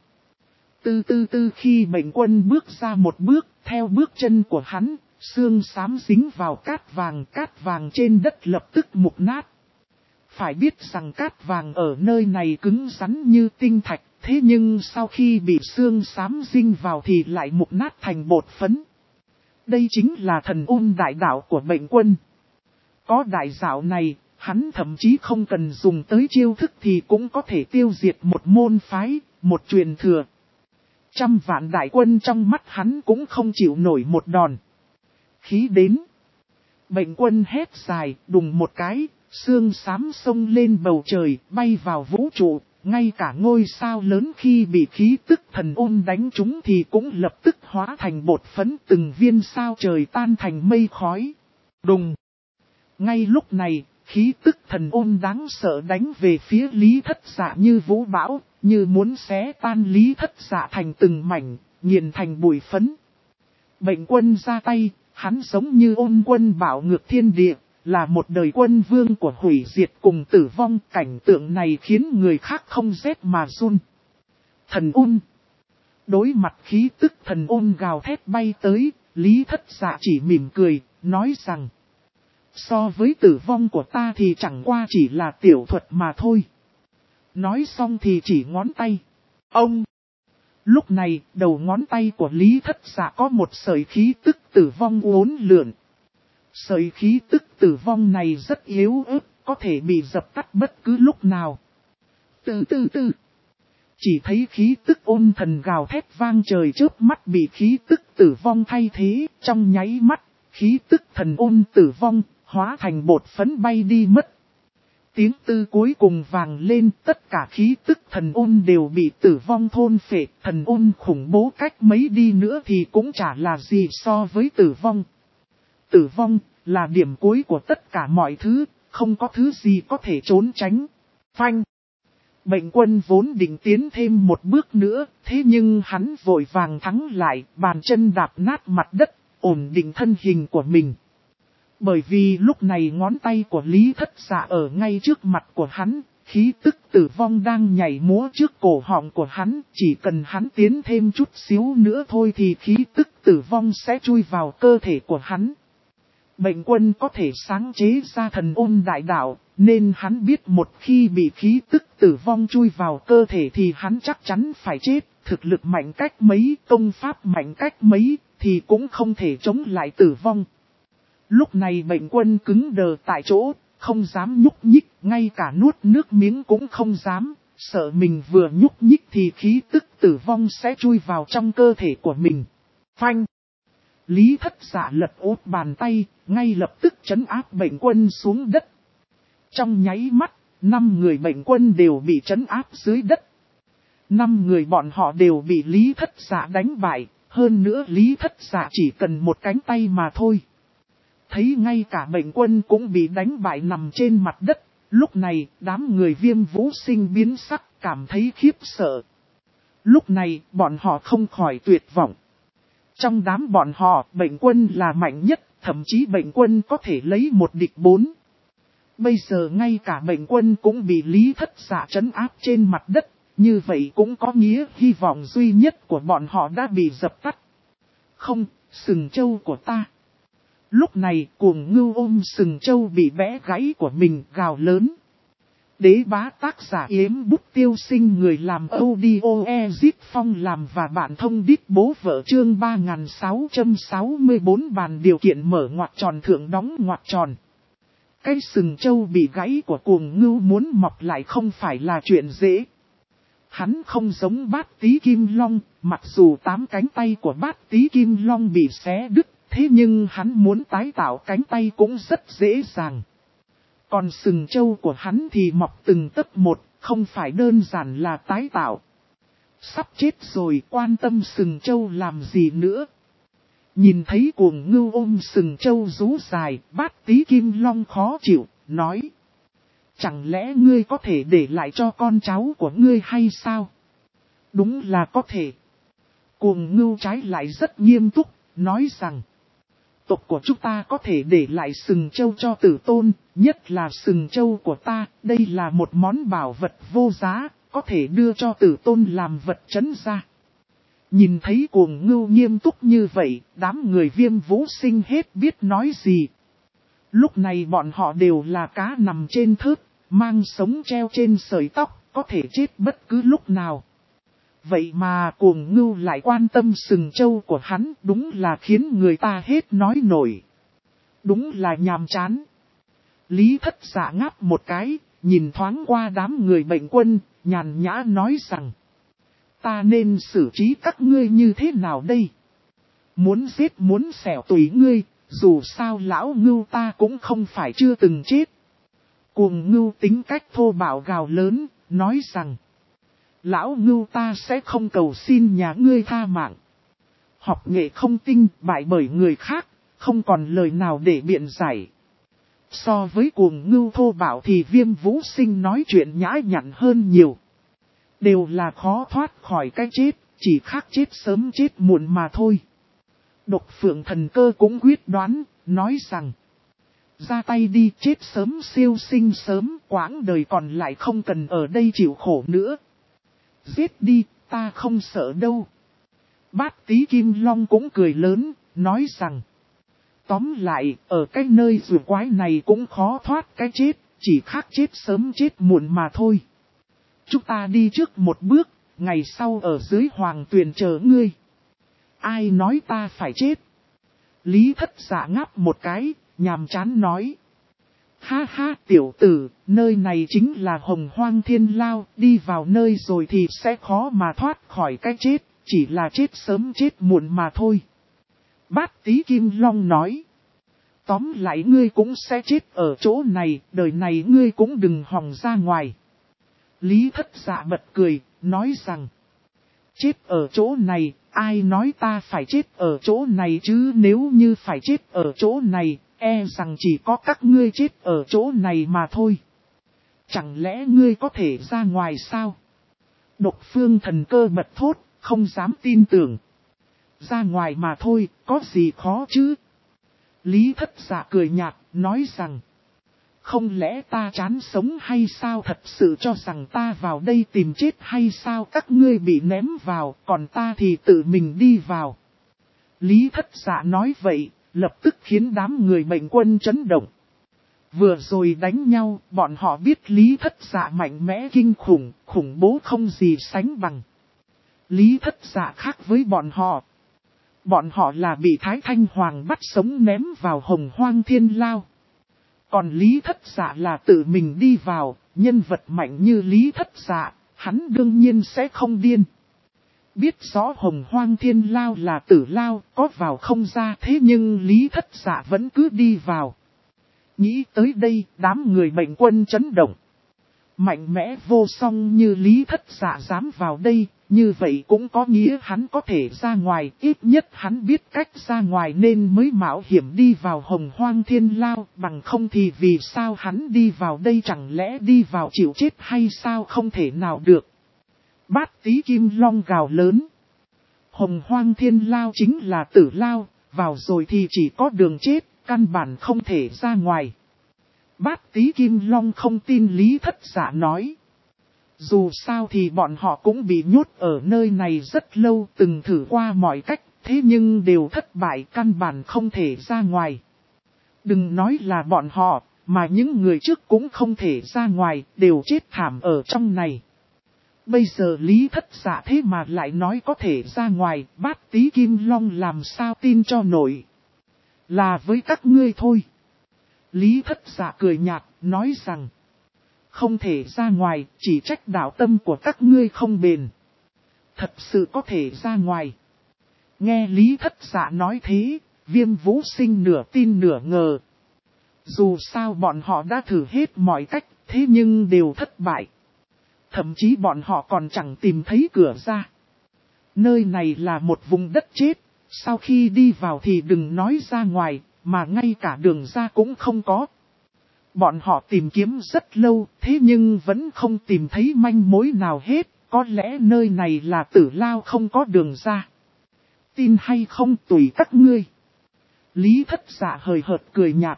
Từ khi bệnh quân bước ra một bước, theo bước chân của hắn, xương xám dính vào cát vàng trên đất lập tức mục nát. Phải biết rằng cát vàng ở nơi này cứng rắn như tinh thạch, thế nhưng sau khi bị xương xám dính vào thì lại mục nát thành bột phấn. Đây chính là thần ôn đại đạo của bệnh quân. Có đại đạo này, hắn thậm chí không cần dùng tới chiêu thức thì cũng có thể tiêu diệt một môn phái, một truyền thừa. Trăm vạn đại quân trong mắt hắn cũng không chịu nổi một đòn. Khí đến. Bệnh quân hét dài, đùng một cái, xương xám xông lên bầu trời, bay vào vũ trụ. Ngay cả ngôi sao lớn khi bị khí tức thần ôn đánh trúng thì cũng lập tức hóa thành bột phấn, từng viên sao trời tan thành mây khói. Đùng. Ngay lúc này, khí tức thần ôn đáng sợ đánh về phía Lý Thất Dạ như vũ bão, như muốn xé tan Lý Thất Dạ thành từng mảnh, nghiền thành bụi phấn. Bệnh quân ra tay, hắn giống như ôn quân bảo ngược thiên địa, là một đời quân vương của hủy diệt cùng tử vong. Cảnh tượng này khiến người khác không rét mà run. Thần ôn. Đối mặt khí tức thần ôn gào thét bay tới, Lý Thất Dạ chỉ mỉm cười, nói rằng: so với tử vong của ta thì chẳng qua chỉ là tiểu thuật mà thôi. Nói xong thì chỉ ngón tay. Ông! Lúc này, đầu ngón tay của Lý Thất Dạ có một sợi khí tức tử vong uốn lượn. Sợi khí tức tử vong này rất yếu ớt, có thể bị dập tắt bất cứ lúc nào. Từ. Chỉ thấy khí tức ôn thần gào thét vang trời chớp mắt bị khí tức tử vong thay thế, trong nháy mắt, khí tức thần ôn tử vong, hóa thành bột phấn bay đi mất. Tiếng tư cuối cùng vang lên, tất cả khí tức thần ôn đều bị tử vong thôn phệ. Thần ôn khủng bố cách mấy đi nữa thì cũng chả là gì so với tử vong. Tử vong là điểm cuối của tất cả mọi thứ, không có thứ gì có thể trốn tránh. Phanh! Bệnh quân vốn định tiến thêm một bước nữa, thế nhưng hắn vội vàng thắng lại, bàn chân đạp nát mặt đất, ổn định thân hình của mình. Bởi vì lúc này ngón tay của Lý Thất Dạ ở ngay trước mặt của hắn, khí tức tử vong đang nhảy múa trước cổ họng của hắn, chỉ cần hắn tiến thêm chút xíu nữa thôi thì khí tức tử vong sẽ chui vào cơ thể của hắn. Bệnh quân có thể sáng chế ra thần ôn đại đạo, nên hắn biết một khi bị khí tức tử vong chui vào cơ thể thì hắn chắc chắn phải chết. Thực lực mạnh cách mấy, công pháp mạnh cách mấy, thì cũng không thể chống lại tử vong. Lúc này bệnh quân cứng đờ tại chỗ, không dám nhúc nhích, ngay cả nuốt nước miếng cũng không dám, sợ mình vừa nhúc nhích thì khí tức tử vong sẽ chui vào trong cơ thể của mình. Phanh! Lý Thất Dạ lật úp bàn tay, ngay lập tức trấn áp bệnh quân xuống đất. Trong nháy mắt, 5 người bệnh quân đều bị trấn áp dưới đất. 5 người bọn họ đều bị Lý Thất Dạ đánh bại, hơn nữa Lý Thất Dạ chỉ cần một cánh tay mà thôi. Thấy ngay cả bệnh quân cũng bị đánh bại nằm trên mặt đất, lúc này đám người Viêm Vũ Sinh biến sắc, cảm thấy khiếp sợ. Lúc này bọn họ không khỏi tuyệt vọng. Trong đám bọn họ, bệnh quân là mạnh nhất, thậm chí bệnh quân có thể lấy 1 địch 4. Bây giờ ngay cả bệnh quân cũng bị Lý Thất Dạ trấn áp trên mặt đất, như vậy cũng có nghĩa hy vọng duy nhất của bọn họ đã bị dập tắt. Không, sừng trâu của ta. Lúc này Cuồng Ngưu ôm sừng trâu bị bẽ gãy của mình gào lớn. Đế bá tác giả Yếm Bút Tiêu Sinh, người làm audio Ezip Phong làm và bạn thông đít bố vợ, chương 3664 bàn điều kiện mở ngoặc tròn thượng đóng ngoặc tròn. Cái sừng trâu bị gãy của Cuồng Ngưu muốn mọc lại không phải là chuyện dễ. Hắn không giống Bát Tí Kim Long, mặc dù 8 cánh tay của Bát Tí Kim Long bị xé đứt, thế nhưng hắn muốn tái tạo cánh tay cũng rất dễ dàng. Còn sừng trâu của hắn thì mọc từng tấc một, không phải đơn giản là tái tạo. Sắp chết rồi, quan tâm sừng trâu làm gì nữa. Nhìn thấy Cuồng Ngưu ôm sừng trâu rú dài, Bát Tí Kim Long khó chịu, nói: chẳng lẽ ngươi có thể để lại cho con cháu của ngươi hay sao? Đúng là có thể. Cuồng Ngưu trái lại rất nghiêm túc, nói rằng: Tộc của chúng ta có thể để lại sừng trâu cho tử tôn, nhất là sừng trâu của ta, đây là một món bảo vật vô giá, có thể đưa cho tử tôn làm vật trấn gia. Nhìn thấy Cuồng Ngưu nghiêm túc như vậy, đám người Viêm Vũ Sinh hết biết nói gì. Lúc này bọn họ đều là cá nằm trên thớt, mang sống treo trên sợi tóc, có thể chết bất cứ lúc nào. Vậy mà Cuồng Ngưu lại quan tâm sừng trâu của hắn, đúng là khiến người ta hết nói nổi. Đúng là nhàm chán. Lý Thất Dạ ngáp một cái, nhìn thoáng qua đám người bệnh quân, nhàn nhã nói rằng: ta nên xử trí các ngươi như thế nào đây? Muốn giết muốn xẻo tùy ngươi, dù sao lão Ngưu ta cũng không phải chưa từng chết. Cuồng Ngưu tính cách thô bạo gào lớn, nói rằng: lão Ngưu ta sẽ không cầu xin nhà ngươi tha mạng. Học nghệ không tinh, bại bởi người khác, không còn lời nào để biện giải. So với Cuồng Ngưu thô bạo thì Viêm Vũ Sinh nói chuyện nhã nhặn hơn nhiều. Đều là khó thoát khỏi cái chết, chỉ khác chết sớm chết muộn mà thôi. Độc Phượng Thần Cơ cũng quyết đoán, nói rằng: ra tay đi, chết sớm siêu sinh sớm, quãng đời còn lại không cần ở đây chịu khổ nữa. Giết đi, ta không sợ đâu. Bát Tí Kim Long cũng cười lớn, nói rằng: tóm lại, ở cái nơi rùa quái này cũng khó thoát cái chết, chỉ khác chết sớm chết muộn mà thôi. Chúng ta đi trước một bước, ngày sau ở dưới hoàng tuyền chờ ngươi. Ai nói ta phải chết? Lý Thất Dạ ngáp một cái, nhàm chán nói: ha ha tiểu tử, nơi này chính là Hồng Hoang Thiên Lao, đi vào nơi rồi thì sẽ khó mà thoát khỏi cái chết, chỉ là chết sớm chết muộn mà thôi. Bát Tí Kim Long nói: tóm lại ngươi cũng sẽ chết ở chỗ này, đời này ngươi cũng đừng hòng ra ngoài. Lý Thất Dạ bật cười, nói rằng: chết ở chỗ này, ai nói ta phải chết ở chỗ này chứ, nếu như phải chết ở chỗ này, e rằng chỉ có các ngươi chết ở chỗ này mà thôi. Chẳng lẽ ngươi có thể ra ngoài sao? Độc Phương Thần Cơ bật thốt, không dám tin tưởng. Ra ngoài mà thôi, có gì khó chứ? Lý Thất Dạ cười nhạt, nói rằng: không lẽ ta chán sống hay sao, thật sự cho rằng ta vào đây tìm chết hay sao, các ngươi bị ném vào, còn ta thì tự mình đi vào. Lý Thất Dạ nói vậy, lập tức khiến đám người bệnh quân chấn động. Vừa rồi đánh nhau, bọn họ biết Lý Thất Dạ mạnh mẽ kinh khủng, khủng bố không gì sánh bằng. Lý Thất Dạ khác với bọn họ. Bọn họ là bị Thái Thanh Hoàng bắt sống ném vào Hồng Hoang Thiên Lao. Còn Lý Thất Dạ là tự mình đi vào, nhân vật mạnh như Lý Thất Dạ, hắn đương nhiên sẽ không điên. Biết rõ Hồng Hoang Thiên Lao là tử lao, có vào không ra, thế nhưng Lý Thất Dạ vẫn cứ đi vào. Nghĩ tới đây, đám người bệnh quân chấn động. Mạnh mẽ vô song như Lý Thất Dạ dám vào đây, như vậy cũng có nghĩa hắn có thể ra ngoài, ít nhất hắn biết cách ra ngoài nên mới mạo hiểm đi vào Hồng Hoang Thiên Lao, bằng không thì vì sao hắn đi vào đây, chẳng lẽ đi vào chịu chết hay sao, không thể nào được. Bát Tí Kim Long gào lớn: Hồng Hoang Thiên Lao chính là tử lao, vào rồi thì chỉ có đường chết, căn bản không thể ra ngoài. Bát Tí Kim Long không tin Lý Thất Dạ nói. Dù sao thì bọn họ cũng bị nhốt ở nơi này rất lâu, từng thử qua mọi cách, thế nhưng đều thất bại, căn bản không thể ra ngoài. Đừng nói là bọn họ, mà những người trước cũng không thể ra ngoài, đều chết thảm ở trong này. Bây giờ Lý Thất Dạ thế mà lại nói có thể ra ngoài, Bát Tí Kim Long làm sao tin cho nổi. Là với các ngươi thôi. Lý Thất Dạ cười nhạt, nói rằng: không thể ra ngoài, chỉ trách đạo tâm của các ngươi không bền. Thật sự có thể ra ngoài. Nghe Lý Thất Dạ nói thế, Viêm Vũ Sinh nửa tin nửa ngờ. Dù sao bọn họ đã thử hết mọi cách, thế nhưng đều thất bại. Thậm chí bọn họ còn chẳng tìm thấy cửa ra. Nơi này là một vùng đất chết, sau khi đi vào thì đừng nói ra ngoài, mà ngay cả đường ra cũng không có. Bọn họ tìm kiếm rất lâu, thế nhưng vẫn không tìm thấy manh mối nào hết, có lẽ nơi này là tử lao không có đường ra. Tin hay không tùy các ngươi. Lý Thất Dạ hời hợt cười nhạt.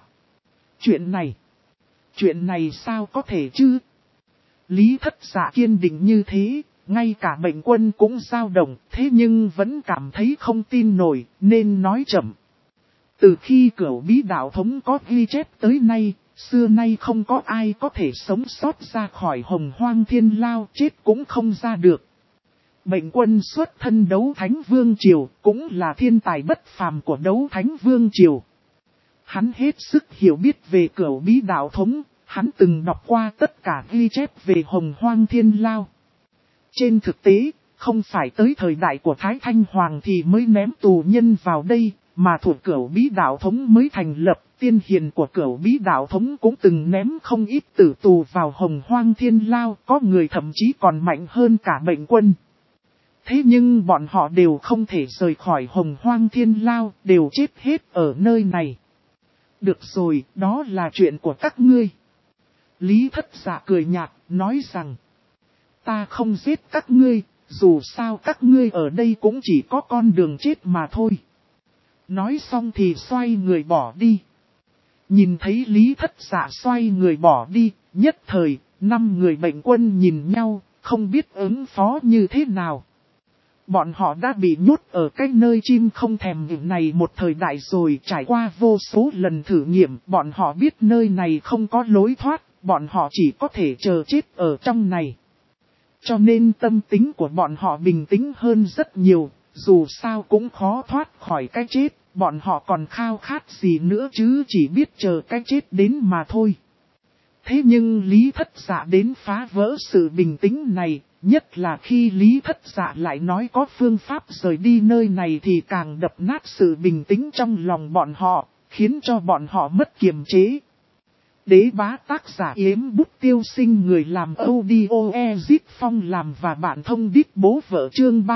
Chuyện này sao có thể chứ? Lý Thất Dạ kiên định như thế, ngay cả Mệnh Quân cũng dao động, thế nhưng vẫn cảm thấy không tin nổi, nên nói chậm. Từ khi Cửu Bí Đạo Thống có ghi chép tới nay, xưa nay không có ai có thể sống sót ra khỏi Hồng Hoang Thiên Lao, chết cũng không ra được. Mệnh Quân xuất thân Đấu Thánh Vương Triều, cũng là thiên tài bất phàm của Đấu Thánh Vương Triều. Hắn hết sức hiểu biết về Cửu Bí Đạo Thống, hắn từng đọc qua tất cả ghi chép về Hồng Hoang Thiên Lao. Trên thực tế, không phải tới thời đại của Thái Thanh Hoàng thì mới ném tù nhân vào đây, mà thuộc Cửu Bí Đạo Thống mới thành lập, tiên hiền của Cửu Bí Đạo Thống cũng từng ném không ít tử tù vào Hồng Hoang Thiên Lao, có người thậm chí còn mạnh hơn cả Mệnh Quân. Thế nhưng bọn họ đều không thể rời khỏi Hồng Hoang Thiên Lao, đều chết hết ở nơi này. Được rồi, đó là chuyện của các ngươi. Lý Thất Dạ cười nhạt, nói rằng, ta không giết các ngươi, dù sao các ngươi ở đây cũng chỉ có con đường chết mà thôi. Nói xong thì xoay người bỏ đi. Nhìn thấy Lý Thất Dạ xoay người bỏ đi, nhất thời, 5 người Mệnh Quân nhìn nhau, không biết ứng phó như thế nào. Bọn họ đã bị nhốt ở cái nơi chim không thèm nghỉ này một thời đại rồi, trải qua vô số lần thử nghiệm, bọn họ biết nơi này không có lối thoát, bọn họ chỉ có thể chờ chết ở trong này. Cho nên tâm tính của bọn họ bình tĩnh hơn rất nhiều, dù sao cũng khó thoát khỏi cái chết, bọn họ còn khao khát gì nữa chứ, chỉ biết chờ cái chết đến mà thôi. Thế nhưng Lý Thất Dạ đến phá vỡ sự bình tĩnh này, nhất là khi Lý Thất Dạ lại nói có phương pháp rời đi nơi này thì càng đập nát sự bình tĩnh trong lòng bọn họ, khiến cho bọn họ mất kiềm chế. Đế Bá tác giả Yếm Bút Tiêu Sinh, người làm audio Ezip Phong làm và bạn thông đít bố vợ, chương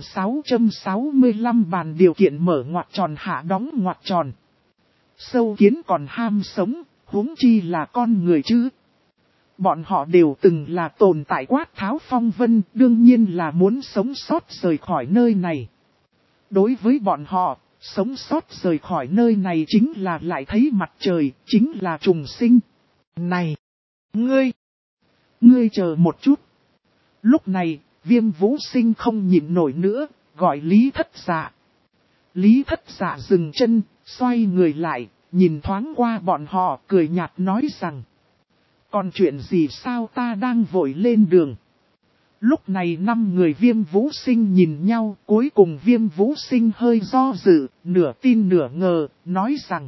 3665 bàn điều kiện mở ngoặc tròn hạ đóng ngoặc tròn. Sâu kiến còn ham sống, huống chi là con người chứ. Bọn họ đều từng là tồn tại quát tháo phong vân, đương nhiên là muốn sống sót rời khỏi nơi này. Đối với bọn họ, sống sót rời khỏi nơi này chính là lại thấy mặt trời, chính là trùng sinh. Này! Ngươi chờ một chút. Lúc này, Viêm Vũ Sinh không nhịn nổi nữa, gọi Lý Thất Dạ. Lý Thất Dạ dừng chân, xoay người lại, nhìn thoáng qua bọn họ, cười nhạt nói rằng, còn chuyện gì sao, ta đang vội lên đường. Lúc này 5 người Viêm Vũ Sinh nhìn nhau, cuối cùng Viêm Vũ Sinh hơi do dự, nửa tin nửa ngờ, nói rằng,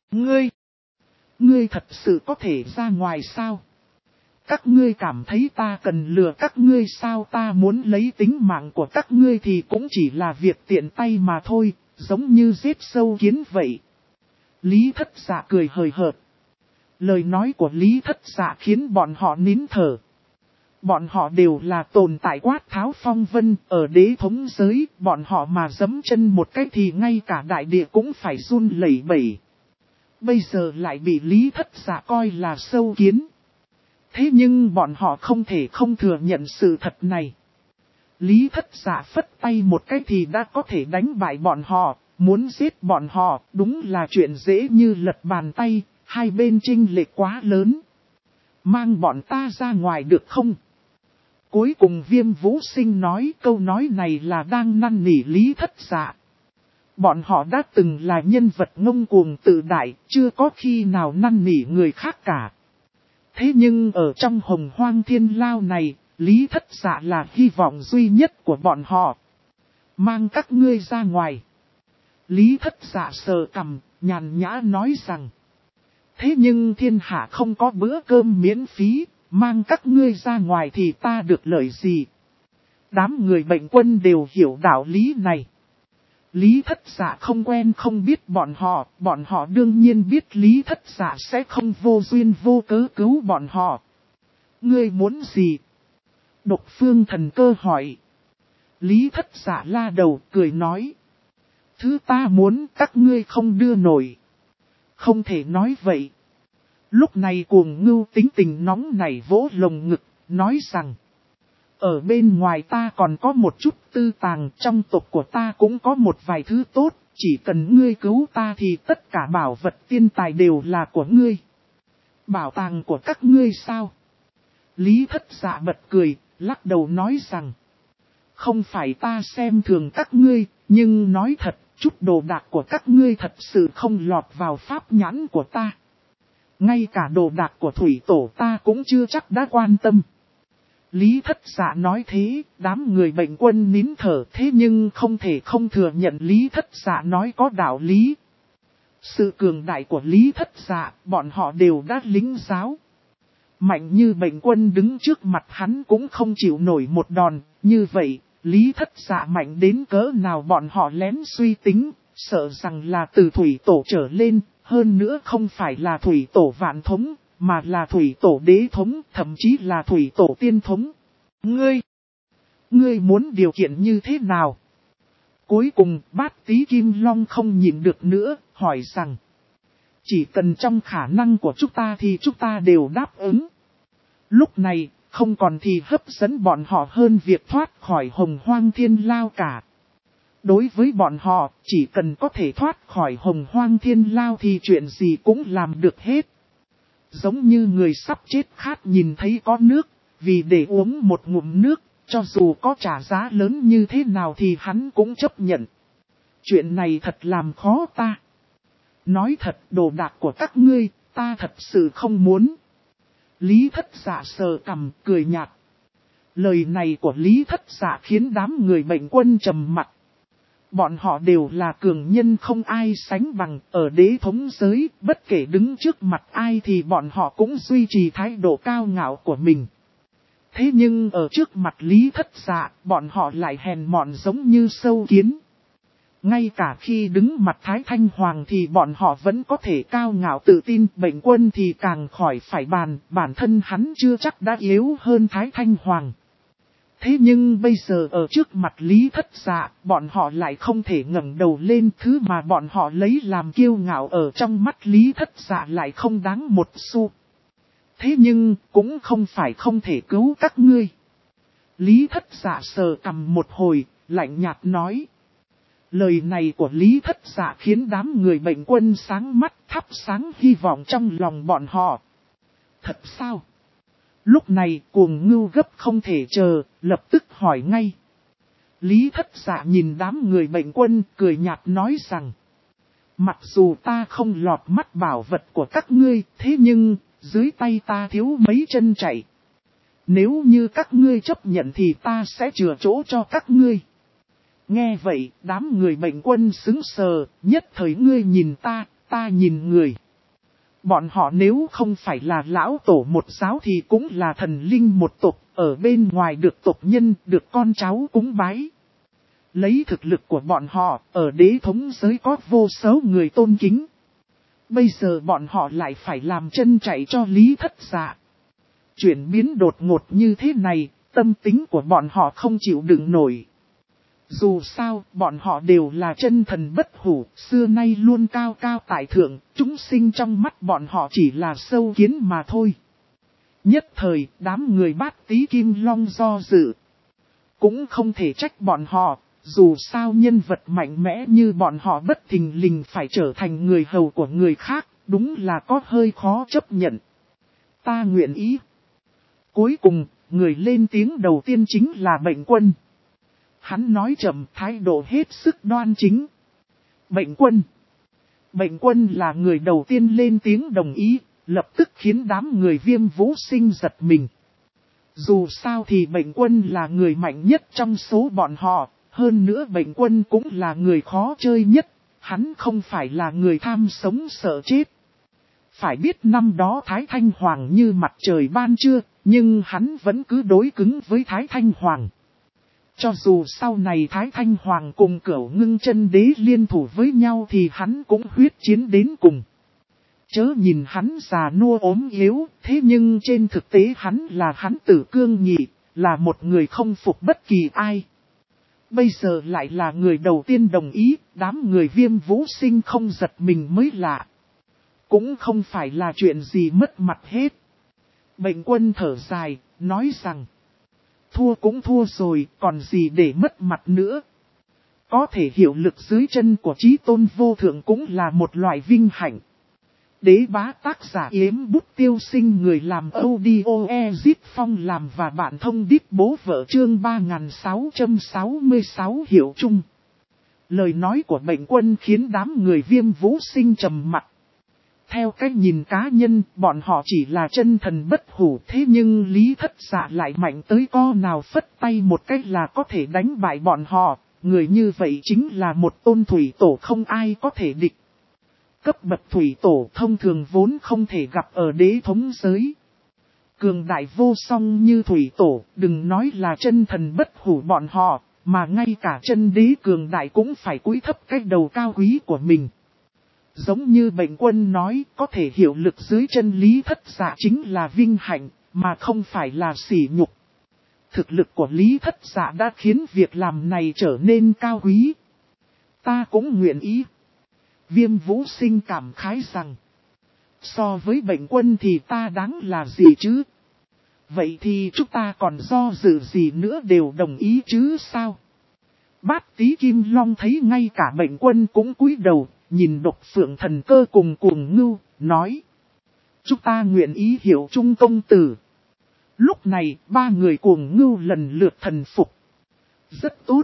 Ngươi thật sự có thể ra ngoài sao? Các ngươi cảm thấy ta cần lừa các ngươi sao? Ta muốn lấy tính mạng của các ngươi thì cũng chỉ là việc tiện tay mà thôi, giống như giết sâu kiến vậy. Lý Thất Dạ cười hời hợt. Lời nói của Lý Thất Dạ khiến bọn họ nín thở. Bọn họ đều là tồn tại quát tháo phong vân, ở đế thống giới, bọn họ mà giẫm chân một cái thì ngay cả đại địa cũng phải run lẩy bẩy. Bây giờ lại bị Lý Thất Dạ coi là sâu kiến. Thế nhưng bọn họ không thể không thừa nhận sự thật này. Lý Thất Dạ phất tay một cái thì đã có thể đánh bại bọn họ, muốn giết bọn họ đúng là chuyện dễ như lật bàn tay, hai bên chênh lệch quá lớn. Mang bọn ta ra ngoài được không? Cuối cùng Viêm Vũ Sinh nói câu nói này là đang năn nỉ Lý Thất Dạ. Bọn họ đã từng là nhân vật ngông cuồng tự đại, chưa có khi nào năn nỉ người khác cả. Thế nhưng ở trong Hồng Hoang Thiên Lao này, Lý Thất Dạ là hy vọng duy nhất của bọn họ. Mang các ngươi ra ngoài. Lý Thất Dạ sờ cằm, nhàn nhã nói rằng. Thế nhưng thiên hạ không có bữa cơm miễn phí, mang các ngươi ra ngoài thì ta được lợi gì? Đám người Mệnh Quân đều hiểu đạo lý này. Lý Thất Dạ không quen không biết bọn họ đương nhiên biết Lý Thất Dạ sẽ không vô duyên vô cớ cứu bọn họ. Ngươi muốn gì? Độc Phương Thần Cơ hỏi. Lý Thất Dạ la đầu cười nói. Thứ ta muốn các ngươi không đưa nổi. Không thể nói vậy. Lúc này Cuồng Ngưu tính tình nóng nảy vỗ lồng ngực, nói rằng. Ở bên ngoài ta còn có một chút tư tàng, trong tộc của ta cũng có một vài thứ tốt, chỉ cần ngươi cứu ta thì tất cả bảo vật tiên tài đều là của ngươi. Bảo tàng của các ngươi sao? Lý Thất Dạ bật cười, lắc đầu nói rằng, không phải ta xem thường các ngươi, nhưng nói thật, chút đồ đạc của các ngươi thật sự không lọt vào pháp nhãn của ta. Ngay cả đồ đạc của thủy tổ ta cũng chưa chắc đã quan tâm. Lý Thất Dạ nói thế, đám người bệnh quân nín thở, thế nhưng không thể không thừa nhận Lý Thất Dạ nói có đạo lý. Sự cường đại của Lý Thất Dạ, bọn họ đều đã lính giáo. Mạnh như bệnh quân đứng trước mặt hắn cũng không chịu nổi một đòn, như vậy, Lý Thất Dạ mạnh đến cỡ nào bọn họ lén suy tính, sợ rằng là từ thủy tổ trở lên, hơn nữa không phải là thủy tổ vạn thống, mà là thủy tổ đế thống, thậm chí là thủy tổ tiên thống. Ngươi muốn điều kiện như thế nào? Cuối cùng, Bát Tí Kim Long không nhịn được nữa, hỏi rằng, chỉ cần trong khả năng của chúng ta thì chúng ta đều đáp ứng. Lúc này, không còn thì hấp dẫn bọn họ hơn việc thoát khỏi Hồng Hoang Thiên Lao cả. Đối với bọn họ, chỉ cần có thể thoát khỏi Hồng Hoang Thiên Lao thì chuyện gì cũng làm được hết. Giống như người sắp chết khát nhìn thấy có nước, vì để uống một ngụm nước, cho dù có trả giá lớn như thế nào thì hắn cũng chấp nhận. Chuyện này thật làm khó ta. Nói thật, đồ đạc của các ngươi, ta thật sự không muốn. Lý Thất Dạ sờ cằm, cười nhạt. Lời này của Lý Thất Dạ khiến đám người bệnh quân trầm mặc. Bọn họ đều là cường nhân không ai sánh bằng, ở đế thống giới, bất kể đứng trước mặt ai thì bọn họ cũng duy trì thái độ cao ngạo của mình. Thế nhưng ở trước mặt Lý Thất Dạ, bọn họ lại hèn mọn giống như sâu kiến. Ngay cả khi đứng mặt Thái Thanh Hoàng thì bọn họ vẫn có thể cao ngạo tự tin, bệnh quân thì càng khỏi phải bàn, bản thân hắn chưa chắc đã yếu hơn Thái Thanh Hoàng. Thế nhưng bây giờ ở trước mặt Lý Thất Dạ, bọn họ lại không thể ngẩng đầu lên, thứ mà bọn họ lấy làm kiêu ngạo ở trong mắt Lý Thất Dạ lại không đáng một xu. Thế nhưng, cũng không phải không thể cứu các ngươi. Lý Thất Dạ sờ cằm một hồi, lạnh nhạt nói. Lời này của Lý Thất Dạ khiến đám người bệnh quân sáng mắt, thắp sáng hy vọng trong lòng bọn họ. Thật sao? Lúc này Cuồng Ngưu gấp không thể chờ, lập tức hỏi ngay. Lý Thất Dạ nhìn đám người bệnh quân, cười nhạt nói rằng. Mặc dù ta không lọt mắt bảo vật của các ngươi, thế nhưng, dưới tay ta thiếu mấy chân chạy. Nếu như các ngươi chấp nhận thì ta sẽ chừa chỗ cho các ngươi. Nghe vậy, đám người bệnh quân sững sờ, nhất thời ngươi nhìn ta, ta nhìn người. Bọn họ nếu không phải là lão tổ một giáo thì cũng là thần linh một tộc, ở bên ngoài được tộc nhân, được con cháu cúng bái. Lấy thực lực của bọn họ, ở đế thống giới có vô số người tôn kính. Bây giờ bọn họ lại phải làm chân chạy cho Lý Thất Dạ. Chuyển biến đột ngột như thế này, tâm tính của bọn họ không chịu đựng nổi. Dù sao, bọn họ đều là chân thần bất hủ, xưa nay luôn cao cao tại thượng, chúng sinh trong mắt bọn họ chỉ là sâu kiến mà thôi. Nhất thời, đám người Bát Tí Kim Long do dự. Cũng không thể trách bọn họ, dù sao nhân vật mạnh mẽ như bọn họ bất thình lình phải trở thành người hầu của người khác, đúng là có hơi khó chấp nhận. Ta nguyện ý. Cuối cùng, người lên tiếng đầu tiên chính là Bệnh Quân. Hắn nói chậm, thái độ hết sức đoan chính. Bệnh Quân. Bệnh Quân là người đầu tiên lên tiếng đồng ý, lập tức khiến đám người Viêm Vũ Sinh giật mình. Dù sao thì Bệnh Quân là người mạnh nhất trong số bọn họ, hơn nữa Bệnh Quân cũng là người khó chơi nhất, hắn không phải là người tham sống sợ chết. Phải biết năm đó Thái Thanh Hoàng như mặt trời ban trưa, nhưng hắn vẫn cứ đối cứng với Thái Thanh Hoàng. Cho dù sau này Thái Thanh Hoàng cùng Cửu Ngưng Chân Đế liên thủ với nhau thì hắn cũng huyết chiến đến cùng. Chớ nhìn hắn già nua ốm yếu, thế nhưng trên thực tế hắn là hắn tử cương nhị, là một người không phục bất kỳ ai. Bây giờ lại là người đầu tiên đồng ý, đám người Viêm Vũ Sinh không giật mình mới lạ. Cũng không phải là chuyện gì mất mặt hết. Bệnh Quân thở dài, nói rằng. Thua cũng thua rồi, còn gì để mất mặt nữa. Có thể hiệu lực dưới chân của Chí Tôn vô thượng cũng là một loại vinh hạnh. Đế bá tác giả Yếm Bút Tiêu Sinh, người làm audio Ezit Phong làm và bạn thông điệp bố vợ, chương 3666 hiệu chung. Lời nói của Bệnh Quân khiến đám người Viêm Vũ Sinh trầm mặc. Theo cách nhìn cá nhân, bọn họ chỉ là chân thần bất hủ, thế nhưng Lý Thất Dạ lại mạnh tới co nào phất tay một cách là có thể đánh bại bọn họ. Người như vậy chính là một tôn thủy tổ không ai có thể địch. Cấp bậc thủy tổ thông thường vốn không thể gặp ở đế thống giới. Cường đại vô song như thủy tổ, đừng nói là chân thần bất hủ bọn họ, mà ngay cả chân đế cường đại cũng phải cúi thấp cái đầu cao quý của mình. Giống như Bệnh Quân nói, có thể hiệu lực dưới chân Lý Thất Dạ chính là vinh hạnh, mà không phải là sỉ nhục. Thực lực của Lý Thất Dạ đã khiến việc làm này trở nên cao quý. Ta cũng nguyện ý. Viêm Vũ Sinh cảm khái rằng, so với Bệnh Quân thì ta đáng là gì chứ? Vậy thì chúng ta còn do dự gì nữa, đều đồng ý chứ sao? Bát Tí Kim Long thấy ngay cả Bệnh Quân cũng cúi đầu, nhìn Độc Phượng Thần Cơ cùng Cuồng Ngưu, nói: chúng ta nguyện ý hiệu chung công tử. Lúc này, ba người Cuồng Ngưu lần lượt thần phục. Rất tốt.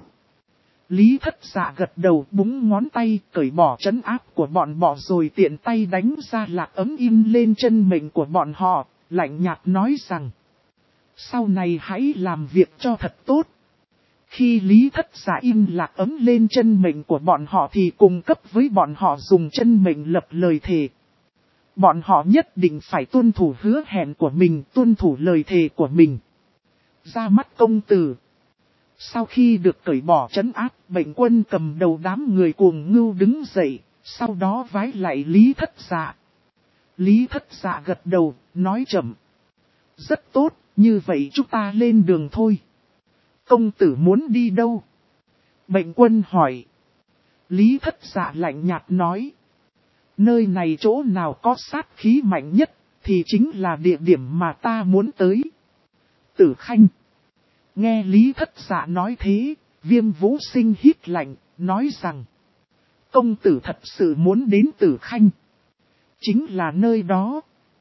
Lý Thất Dạ gật đầu, búng ngón tay, cởi bỏ trấn áp của bọn họ rồi tiện tay đánh ra lạc ấm in lên chân mệnh của bọn họ, lạnh nhạt nói rằng: sau này hãy làm việc cho thật tốt. Khi Lý Thất Dạ in lạc ấm lên chân mệnh của bọn họ thì cùng cấp với bọn họ dùng chân mệnh lập lời thề. Bọn họ nhất định phải tuân thủ hứa hẹn của mình, tuân thủ lời thề của mình. Ra mắt công tử. Sau khi được cởi bỏ trấn áp, Bệnh Quân cầm đầu đám người Cuồng Ngưu đứng dậy, sau đó vái lại Lý Thất Dạ. Lý Thất Dạ gật đầu, nói chậm: rất tốt, như vậy chúng ta lên đường thôi. Công tử muốn đi đâu? Bệnh Quân hỏi. Lý Thất Dạ lạnh nhạt nói: nơi này chỗ nào có sát khí mạnh nhất, thì chính là địa điểm mà ta muốn tới. Tử Khanh. Nghe Lý Thất Dạ nói thế, Viêm Vũ Sinh hít lạnh, nói rằng: công tử thật sự muốn đến Tử Khanh. Chính là nơi đó.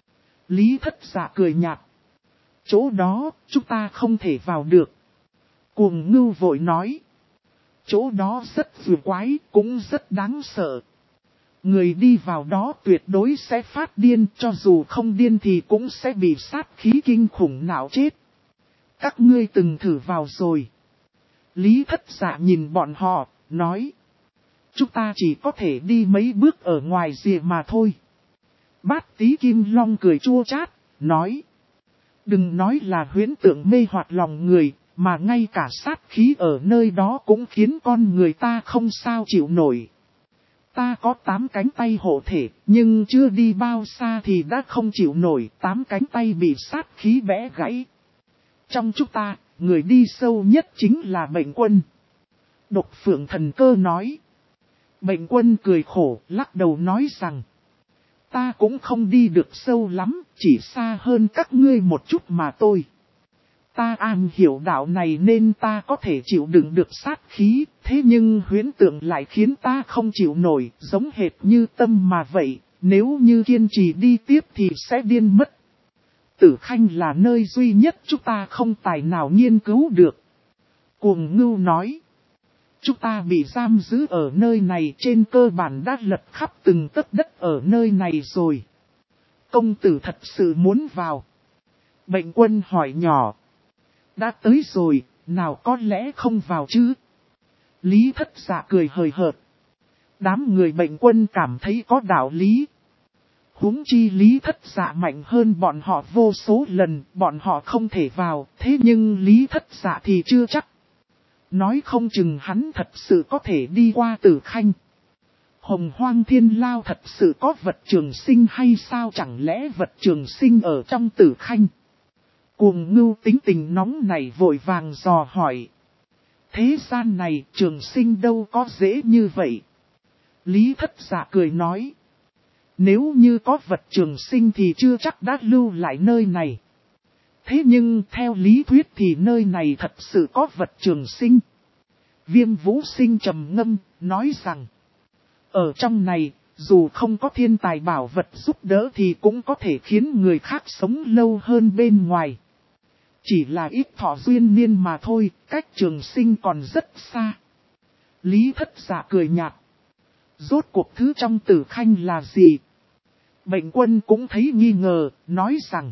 Lý Thất Dạ cười nhạt: chỗ đó, chúng ta không thể vào được. Cuồng Ngưu vội nói: chỗ đó rất vừa quái, cũng rất đáng sợ. Người đi vào đó tuyệt đối sẽ phát điên, cho dù không điên thì cũng sẽ bị sát khí kinh khủng não chết. Các ngươi từng thử vào rồi. Lý Thất Dạ nhìn bọn họ, nói: chúng ta chỉ có thể đi mấy bước ở ngoài rìa mà thôi. Bát Tí Kim Long cười chua chát, nói: đừng nói là huyễn tượng mê hoặc lòng người, mà ngay cả sát khí ở nơi đó cũng khiến con người ta không sao chịu nổi. Ta có 8 cánh tay hộ thể, nhưng chưa đi bao xa thì đã không chịu nổi, 8 cánh tay bị sát khí bẽ gãy. Trong chúng ta, người đi sâu nhất chính là Bệnh Quân. Độc Phượng Thần Cơ nói. Bệnh Quân cười khổ, lắc đầu nói rằng: ta cũng không đi được sâu lắm, chỉ xa hơn các ngươi một chút mà thôi. Ta am hiểu đạo này nên ta có thể chịu đựng được sát khí, thế nhưng huyễn tượng lại khiến ta không chịu nổi, giống hệt như tâm mà vậy, nếu như kiên trì đi tiếp thì sẽ điên mất. Tử Khanh là nơi duy nhất chúng ta không tài nào nghiên cứu được. Cuồng Ngưu nói: chúng ta bị giam giữ ở nơi này, trên cơ bản đã lật khắp từng tấc đất ở nơi này rồi. Công tử thật sự muốn vào? Bệnh Quân hỏi nhỏ. Đã tới rồi, nào có lẽ không vào chứ? Lý Thất Dạ cười hời hợt. Đám người Bệnh Quân cảm thấy có đạo lý. Huống chi Lý Thất Dạ mạnh hơn bọn họ vô số lần, bọn họ không thể vào, thế nhưng Lý Thất Dạ thì chưa chắc. Nói không chừng hắn thật sự có thể đi qua Tử Khanh. Hồng Hoang Thiên Lao thật sự có vật trường sinh hay sao, chẳng lẽ vật trường sinh ở trong Tử Khanh? Cuồng Ngưu tính tình nóng này vội vàng dò hỏi. Thế gian này trường sinh đâu có dễ như vậy. Lý Thất Dạ cười nói: nếu như có vật trường sinh thì chưa chắc đã lưu lại nơi này. Thế nhưng theo lý thuyết thì nơi này thật sự có vật trường sinh. Viêm Vũ Sinh trầm ngâm, nói rằng, ở trong này, dù không có thiên tài bảo vật giúp đỡ thì cũng có thể khiến người khác sống lâu hơn bên ngoài. Chỉ là ít thọ duyên niên mà thôi, cách trường sinh còn rất xa. Lý Thất Dạ cười nhạt. Rốt cuộc thứ trong tử khanh là gì? Bệnh Quân cũng thấy nghi ngờ, nói rằng,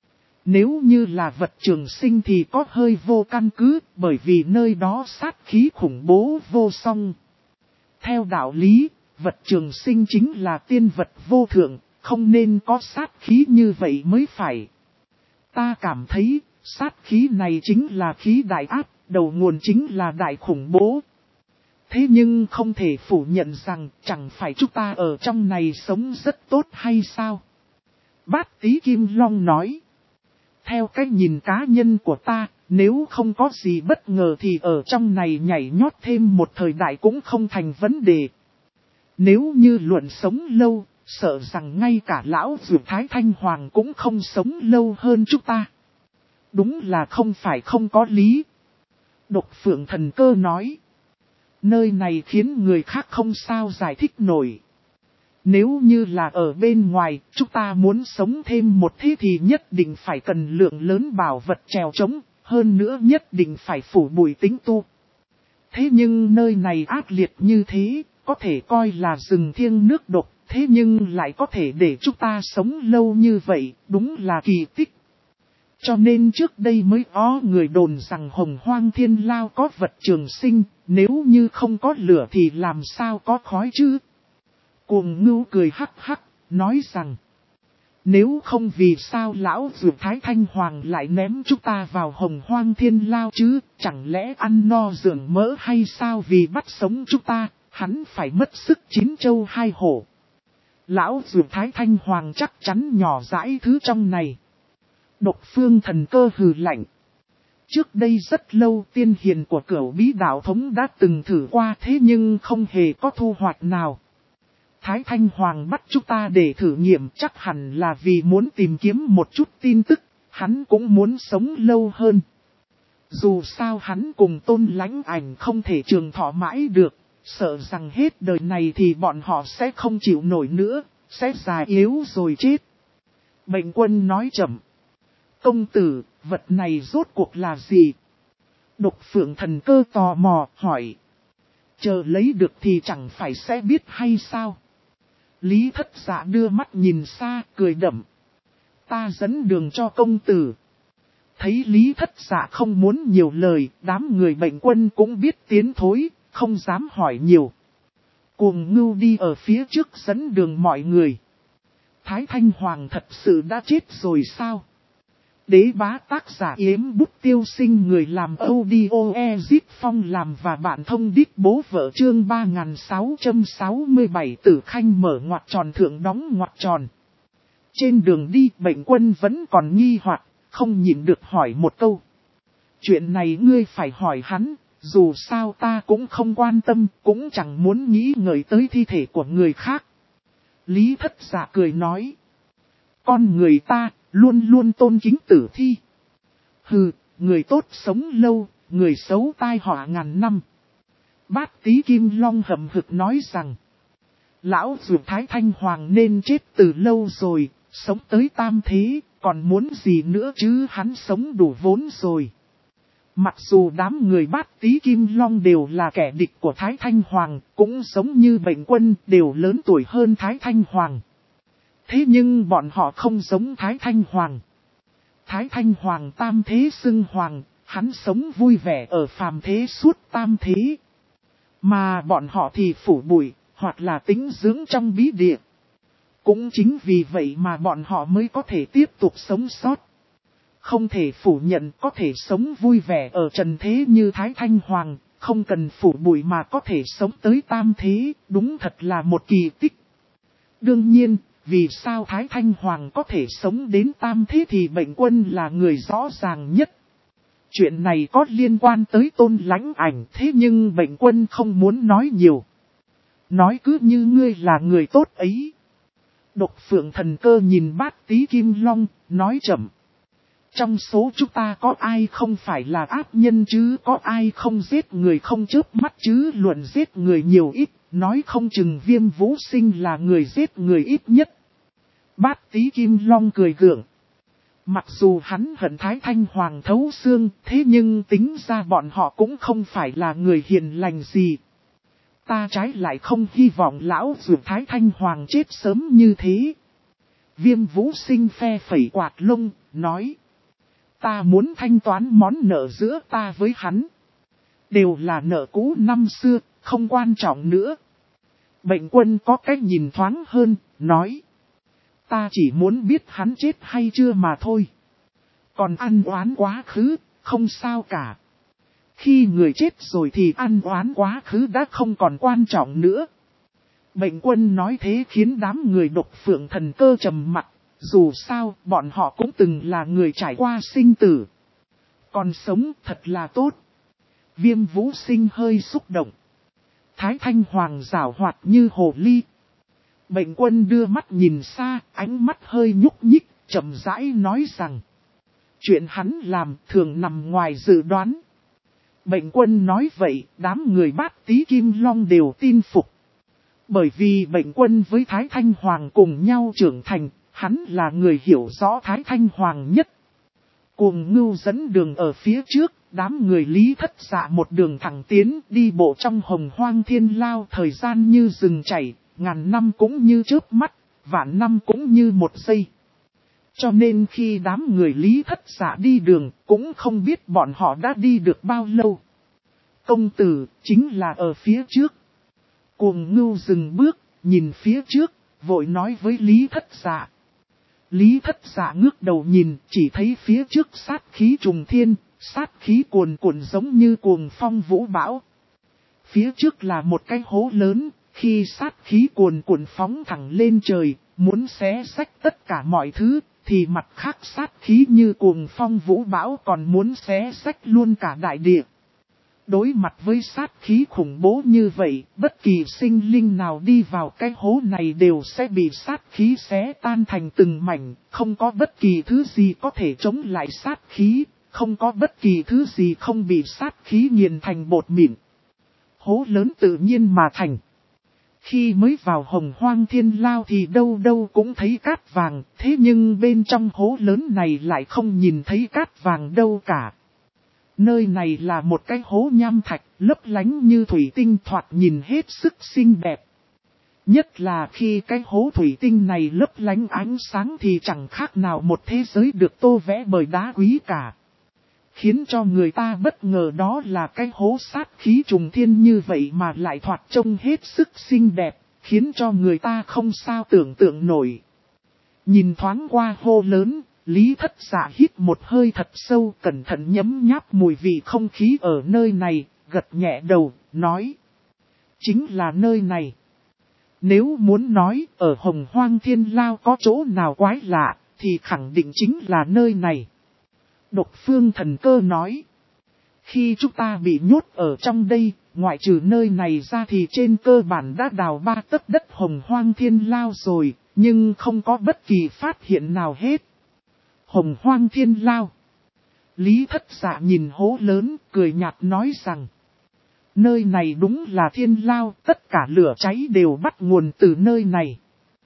nếu như là vật trường sinh thì có hơi vô căn cứ, bởi vì nơi đó sát khí khủng bố vô song. Theo đạo lý, vật trường sinh chính là tiên vật vô thượng, không nên có sát khí như vậy mới phải. Ta cảm thấy, sát khí này chính là khí đại ác, đầu nguồn chính là đại khủng bố. Thế nhưng không thể phủ nhận rằng chẳng phải chúng ta ở trong này sống rất tốt hay sao? Bát Tí Kim Long nói. Theo cách nhìn cá nhân của ta, nếu không có gì bất ngờ thì ở trong này nhảy nhót thêm một thời đại cũng không thành vấn đề. Nếu như luận sống lâu, sợ rằng ngay cả lão Dược Thái Thanh Hoàng cũng không sống lâu hơn chúng ta. Đúng là không phải không có lý. Độc Phượng Thần Cơ nói. Nơi này khiến người khác không sao giải thích nổi. Nếu như là ở bên ngoài, chúng ta muốn sống thêm một thế thì nhất định phải cần lượng lớn bảo vật trèo trống, hơn nữa nhất định phải phủ bụi tính tu. Thế nhưng nơi này ác liệt như thế, có thể coi là rừng thiêng nước độc, thế nhưng lại có thể để chúng ta sống lâu như vậy, đúng là kỳ tích. Cho nên trước đây mới có người đồn rằng Hồng Hoang Thiên Lao có vật trường sinh, nếu như không có lửa thì làm sao có khói chứ? Cuồng Ngưu cười hắc hắc, nói rằng, nếu không vì sao lão Dược Thái Thanh Hoàng lại ném chúng ta vào Hồng Hoang Thiên Lao chứ, chẳng lẽ ăn no dưỡng mỡ hay sao? Vì bắt sống chúng ta, hắn phải mất sức chín châu hai hổ. Lão Dược Thái Thanh Hoàng chắc chắn nhỏ dãi thứ trong này. Độc Phương Thần Cơ hừ lạnh. Trước đây rất lâu tiên hiền của Cửu Bí Đạo Thống đã từng thử qua, thế nhưng không hề có thu hoạch nào. Thái Thanh Hoàng bắt chúng ta để thử nghiệm, chắc hẳn là vì muốn tìm kiếm một chút tin tức, hắn cũng muốn sống lâu hơn. Dù sao hắn cùng Tôn Lãnh Ảnh không thể trường thọ mãi được, sợ rằng hết đời này thì bọn họ sẽ không chịu nổi nữa, sẽ già yếu rồi chết. Bệnh Quân nói chậm. Công tử, vật này rốt cuộc là gì? Độc Phượng Thần Cơ tò mò, hỏi. Chờ lấy được thì chẳng phải sẽ biết hay sao? Lý Thất Dạ đưa mắt nhìn xa, cười đậm. Ta dẫn đường cho công tử. Thấy Lý Thất Dạ không muốn nhiều lời, đám người Bệnh Quân cũng biết tiến thối, không dám hỏi nhiều. Cuồng Ngưu đi ở phía trước dẫn đường mọi người. Thái Thanh Hoàng thật sự đã chết rồi sao? Đế Bá tác giả Yếm Bút Tiêu Sinh, người làm audio Ezip Phong làm và bạn thông đít bố vợ chương 3667 Tử Khanh mở ngoặc tròn thượng đóng ngoặc tròn. Trên đường đi Bệnh Quân vẫn còn nghi hoặc, không nhịn được hỏi một câu. Chuyện này ngươi phải hỏi hắn, dù sao ta cũng không quan tâm, cũng chẳng muốn nghĩ ngợi tới thi thể của người khác. Lý Thất Dạ cười nói. Con người ta luôn luôn tôn kính tử thi. Hừ, người tốt sống lâu, người xấu tai họa ngàn năm. Bát Tí Kim Long hậm hực nói rằng, lão Dược Thái Thanh Hoàng nên chết từ lâu rồi, sống tới tam thế, còn muốn gì nữa chứ, hắn sống đủ vốn rồi. Mặc dù đám người Bát Tí Kim Long đều là kẻ địch của Thái Thanh Hoàng, cũng giống như Bệnh Quân, đều lớn tuổi hơn Thái Thanh Hoàng. Thế nhưng bọn họ không giống Thái Thanh Hoàng. Thái Thanh Hoàng tam thế xưng hoàng, hắn sống vui vẻ ở phàm thế suốt tam thế. Mà bọn họ thì phủ bụi, hoặc là tĩnh dưỡng trong bí địa. Cũng chính vì vậy mà bọn họ mới có thể tiếp tục sống sót. Không thể phủ nhận có thể sống vui vẻ ở trần thế như Thái Thanh Hoàng, không cần phủ bụi mà có thể sống tới tam thế, đúng thật là một kỳ tích. Đương nhiên, vì sao Thái Thanh Hoàng có thể sống đến tam thế thì Bệnh Quân là người rõ ràng nhất. Chuyện này có liên quan tới Tôn Lãnh Ảnh, thế nhưng Bệnh Quân không muốn nói nhiều. Nói cứ như ngươi là người tốt ấy. Độc Phượng Thần Cơ nhìn Bát Tí Kim Long, nói chậm. Trong số chúng ta có ai không phải là ác nhân chứ, có ai không giết người không chớp mắt chứ, luận giết người nhiều ít, nói không chừng Viêm Vũ Sinh là người giết người ít nhất. Bát Tí Kim Long cười gượng. Mặc dù hắn hận Thái Thanh Hoàng thấu xương, thế nhưng tính ra bọn họ cũng không phải là người hiền lành gì. Ta trái lại không hy vọng lão dược Thái Thanh Hoàng chết sớm như thế. Viêm Vũ Sinh phe phẩy quạt lông, nói. Ta muốn thanh toán món nợ giữa ta với hắn. Đều là nợ cũ năm xưa, không quan trọng nữa. Bệnh Quân có cách nhìn thoáng hơn, nói. Ta chỉ muốn biết hắn chết hay chưa mà thôi. Còn ăn oán quá khứ, không sao cả. Khi người chết rồi thì ăn oán quá khứ đã không còn quan trọng nữa. Bệnh Quân nói thế khiến đám người Độc Phượng Thần Cơ trầm mặc. Dù sao, bọn họ cũng từng là người trải qua sinh tử. Còn sống thật là tốt. Viêm Vũ Sinh hơi xúc động. Thái Thanh Hoàng giảo hoạt như hồ ly. Bệnh Quân đưa mắt nhìn xa, ánh mắt hơi nhúc nhích, chậm rãi nói rằng. Chuyện hắn làm thường nằm ngoài dự đoán. Bệnh Quân nói vậy, đám người Bát Tí Kim Long đều tin phục. Bởi vì Bệnh Quân với Thái Thanh Hoàng cùng nhau trưởng thành, hắn là người hiểu rõ Thái Thanh Hoàng nhất. Cuồng Ngưu dẫn đường ở phía trước, đám người Lý Thất Dạ một đường thẳng tiến, đi bộ trong hồng hoang thiên lao, thời gian như rừng chảy, ngàn năm cũng như chớp mắt, vạn năm cũng như một giây. Cho nên khi đám người Lý Thất Dạ đi đường, cũng không biết bọn họ đã đi được bao lâu. Công tử, chính là ở phía trước. Cuồng Ngưu dừng bước, nhìn phía trước, vội nói với Lý Thất Dạ. Lý Thất Dạ ngước đầu nhìn, chỉ thấy phía trước sát khí trùng thiên, sát khí cuồn cuộn giống như cuồng phong vũ bão. Phía trước là một cái hố lớn, khi sát khí cuồn cuộn phóng thẳng lên trời, muốn xé rách tất cả mọi thứ, thì mặt khác sát khí như cuồng phong vũ bão còn muốn xé rách luôn cả đại địa. Đối mặt với sát khí khủng bố như vậy, bất kỳ sinh linh nào đi vào cái hố này đều sẽ bị sát khí xé tan thành từng mảnh, không có bất kỳ thứ gì có thể chống lại sát khí, không có bất kỳ thứ gì không bị sát khí nghiền thành bột mịn. Hố lớn tự nhiên mà thành. Khi mới vào hồng hoang thiên lao thì đâu đâu cũng thấy cát vàng, thế nhưng bên trong hố lớn này lại không nhìn thấy cát vàng đâu cả. Nơi này là một cái hố nham thạch, lấp lánh như thủy tinh thoạt nhìn hết sức xinh đẹp. Nhất là khi cái hố thủy tinh này lấp lánh ánh sáng thì chẳng khác nào một thế giới được tô vẽ bởi đá quý cả. Khiến cho người ta bất ngờ đó là cái hố sát khí trùng thiên như vậy mà lại thoạt trông hết sức xinh đẹp, khiến cho người ta không sao tưởng tượng nổi. Nhìn thoáng qua hố lớn, Lý Thất Dạ hít một hơi thật sâu, cẩn thận nhấm nháp mùi vị không khí ở nơi này, gật nhẹ đầu, nói. Chính là nơi này. Nếu muốn nói ở hồng hoang thiên lao có chỗ nào quái lạ, thì khẳng định chính là nơi này. Độc Phương Thần Cơ nói. Khi chúng ta bị nhốt ở trong đây, ngoại trừ nơi này ra thì trên cơ bản đã đào 3 tấc đất hồng hoang thiên lao rồi, nhưng không có bất kỳ phát hiện nào hết. Hồng hoang thiên lao. Lý Thất Dạ nhìn hố lớn, cười nhạt nói rằng. Nơi này đúng là thiên lao, tất cả lửa cháy đều bắt nguồn từ nơi này.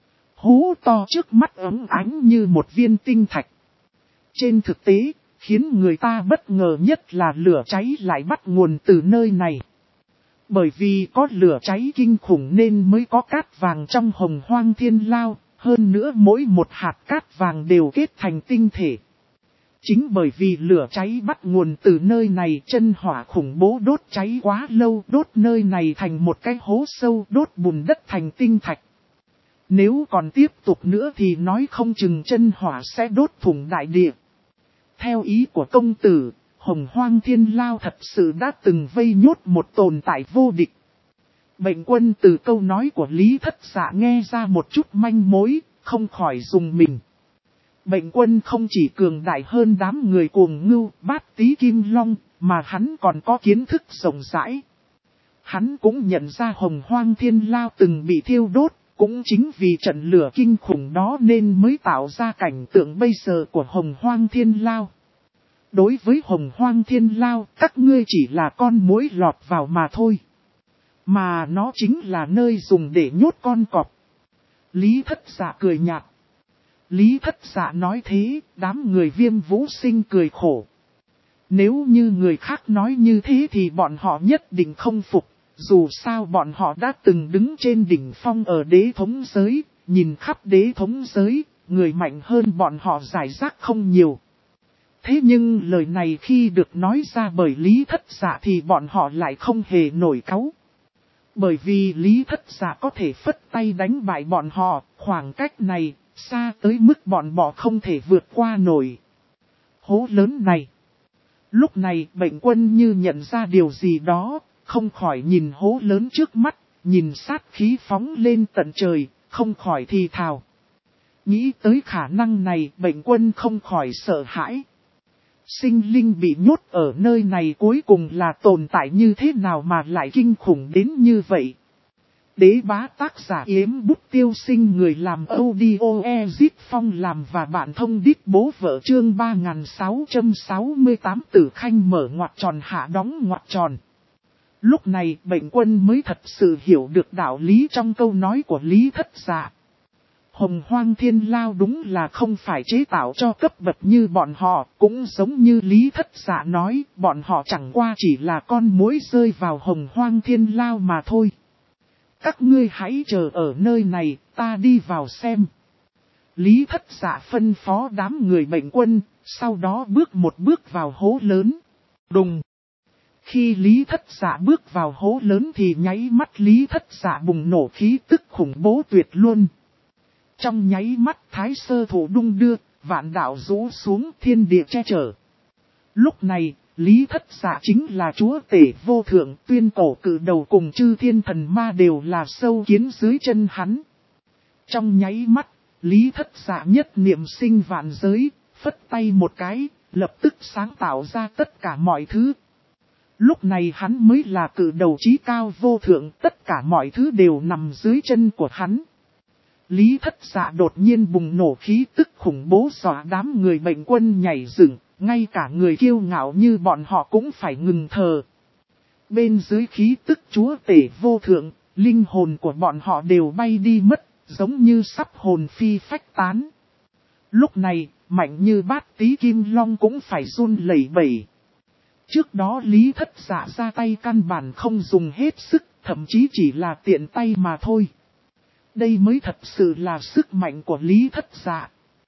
Hố to trước mắt ấm ánh như một viên tinh thạch. Trên thực tế, khiến người ta bất ngờ nhất là lửa cháy lại bắt nguồn từ nơi này. Bởi vì có lửa cháy kinh khủng nên mới có cát vàng trong hồng hoang thiên lao, hơn nữa mỗi một hạt cát vàng đều kết thành tinh thể. Chính bởi vì lửa cháy bắt nguồn từ nơi này, chân hỏa khủng bố đốt cháy quá lâu, đốt nơi này thành một cái hố sâu, đốt bùn đất thành tinh thạch. Nếu còn tiếp tục nữa thì nói không chừng chân hỏa sẽ đốt thủng đại địa. Theo ý của công tử, hồng hoang thiên lao thật sự đã từng vây nhốt một tồn tại vô địch. Bệnh Quân từ câu nói của Lý Thất Dạ nghe ra một chút manh mối, không khỏi rùng mình. Bệnh Quân không chỉ cường đại hơn đám người Cuồng Ngưu, Bát Tí Kim Long, mà hắn còn có kiến thức rộng rãi. Hắn cũng nhận ra hồng hoang thiên lao từng bị thiêu đốt, cũng chính vì trận lửa kinh khủng đó nên mới tạo ra cảnh tượng bây giờ của hồng hoang thiên lao. Đối với Hồng Hoang Thiên Lao, các ngươi chỉ là con muỗi lọt vào mà thôi. Mà nó chính là nơi dùng để nhốt con cọp. Lý Thất Dạ cười nhạt. Lý Thất Dạ nói thế, đám người Viêm Vũ Sinh cười khổ. Nếu như người khác nói như thế thì bọn họ nhất định không phục. Dù sao bọn họ đã từng đứng trên đỉnh phong ở đế thống giới, nhìn khắp đế thống giới, người mạnh hơn bọn họ giải rác không nhiều. Thế nhưng lời này khi được nói ra bởi Lý Thất Dạ thì bọn họ lại không hề nổi cáu. Bởi vì Lý Thất Dạ có thể phất tay đánh bại bọn họ, khoảng cách này, xa tới mức bọn họ không thể vượt qua nổi. Hố lớn này. Lúc này Bệnh Quân như nhận ra điều gì đó, không khỏi nhìn hố lớn trước mắt, nhìn sát khí phóng lên tận trời, không khỏi thì thào. Nghĩ tới khả năng này, Bệnh Quân không khỏi sợ hãi. Sinh linh bị nhốt ở nơi này cuối cùng là tồn tại như thế nào mà lại kinh khủng đến như vậy. Đế bá tác giả Yếm Bút Tiêu Sinh, người làm audio Ezip Phong làm và bạn thông đít bố vợ chương 3668 Tử Khanh mở ngoặc tròn hạ đóng ngoặc tròn. Lúc này Bệnh Quân mới thật sự hiểu được đạo lý trong câu nói của Lý Thất Dạ. Hồng Hoang Thiên Lao đúng là không phải chế tạo cho cấp bậc như bọn họ, cũng giống như Lý Thất Dạ nói, bọn họ chẳng qua chỉ là con muỗi rơi vào Hồng Hoang Thiên Lao mà thôi. Các ngươi hãy chờ ở nơi này, ta đi vào xem. Lý Thất Dạ phân phó đám người Bệnh Quân, sau đó bước một bước vào hố lớn. Đùng! Khi Lý Thất Dạ bước vào hố lớn thì nháy mắt Lý Thất Dạ bùng nổ khí tức khủng bố tuyệt luôn. Trong nháy mắt Thái Sơ Thổ đung đưa, vạn đạo rũ xuống, thiên địa che chở. Lúc này, Lý Thất Dạ chính là chúa tể vô thượng, tuyên cổ cử đầu cùng chư thiên thần ma đều là sâu kiến dưới chân hắn. Trong nháy mắt, Lý Thất Dạ nhất niệm sinh vạn giới, phất tay một cái, lập tức sáng tạo ra tất cả mọi thứ. Lúc này hắn mới là cử đầu chí cao vô thượng, tất cả mọi thứ đều nằm dưới chân của hắn. Lý Thất Dạ đột nhiên bùng nổ khí tức khủng bố dọa đám người Bệnh Quân nhảy dựng, ngay cả người kiêu ngạo như bọn họ cũng phải ngừng thở. Bên dưới khí tức chúa tể vô thượng, linh hồn của bọn họ đều bay đi mất, giống như sắp hồn phi phách tán. Lúc này, mạnh như Bát Tí Kim Long cũng phải run lẩy bẩy. Trước đó Lý Thất Dạ ra tay căn bản không dùng hết sức, thậm chí chỉ là tiện tay mà thôi. Đây mới thật sự là sức mạnh của Lý Thất Dạ.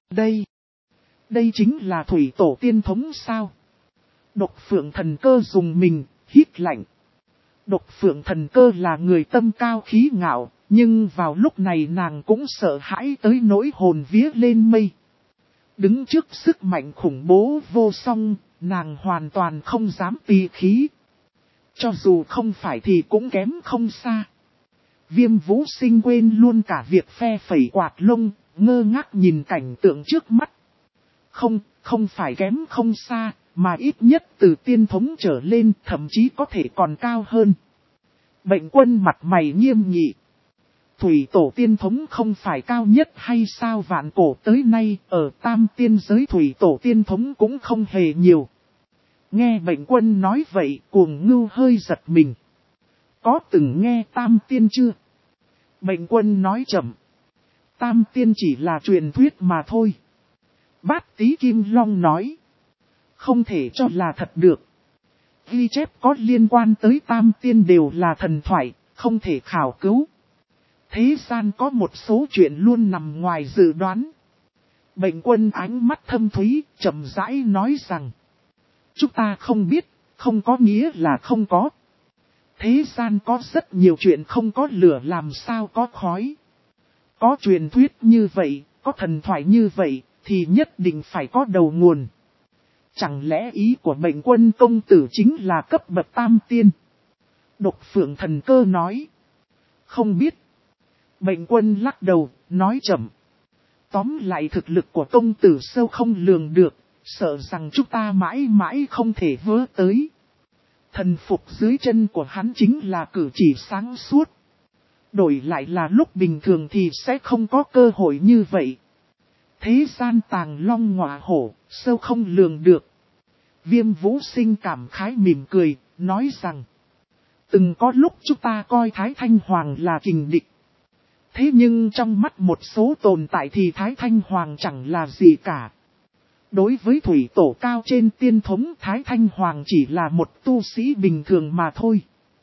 Đây chính là thủy tổ tiên thống sao? Độc Phượng Thần Cơ dùng mình, hít lạnh. Độc Phượng Thần Cơ là người tâm cao khí ngạo, nhưng vào lúc này nàng cũng sợ hãi tới nỗi hồn vía lên mây. Đứng trước sức mạnh khủng bố vô song, nàng hoàn toàn không dám tì khí. Cho dù không phải thì cũng kém không xa. Viêm Vũ Sinh quên luôn cả việc phe phẩy quạt lông, ngơ ngác nhìn cảnh tượng trước mắt. Không phải kém không xa, mà ít nhất từ tiên thống trở lên, thậm chí có thể còn cao hơn. Bệnh Quân mặt mày nghiêm nghị. Thủy tổ tiên thống không phải cao nhất hay sao? Vạn cổ tới nay, ở tam tiên giới thủy tổ tiên thống cũng không hề nhiều. Nghe Bệnh Quân nói vậy, Cuồng Ngưu hơi giật mình. Có từng nghe tam tiên chưa? Bệnh Quân nói chậm. Tam tiên chỉ là truyền thuyết mà thôi. Bát Tí Kim Long nói. Không thể cho là thật được. Ghi chép có liên quan tới tam tiên đều là thần thoại, không thể khảo cứu. Thế gian có một số chuyện luôn nằm ngoài dự đoán. Bệnh Quân ánh mắt thâm thúy, chậm rãi nói rằng. Chúng ta không biết, không có nghĩa là không có. Thế gian có rất nhiều chuyện không có lửa làm sao có khói. Có truyền thuyết như vậy, có thần thoại như vậy, thì nhất định phải có đầu nguồn. Chẳng lẽ ý của Bệnh Quân công tử chính là cấp bậc tam tiên? Độc Phượng Thần Cơ nói. Không biết. Bệnh Quân lắc đầu, nói chậm. Tóm lại thực lực của công tử sâu không lường được, sợ rằng chúng ta mãi mãi không thể vớ tới. Thần phục dưới chân của hắn chính là cử chỉ sáng suốt. Đổi lại là lúc bình thường thì sẽ không có cơ hội như vậy. Thế gian tàng long ngọa hổ, sâu không lường được. Viêm Vũ Sinh cảm khái mỉm cười, nói rằng. Từng có lúc chúng ta coi Thái Thanh Hoàng là kình địch. Thế nhưng trong mắt một số tồn tại thì Thái Thanh Hoàng chẳng là gì cả. Đối với thủy tổ cao trên tiên thống, Thái Thanh Hoàng chỉ là một tu sĩ bình thường mà thôi.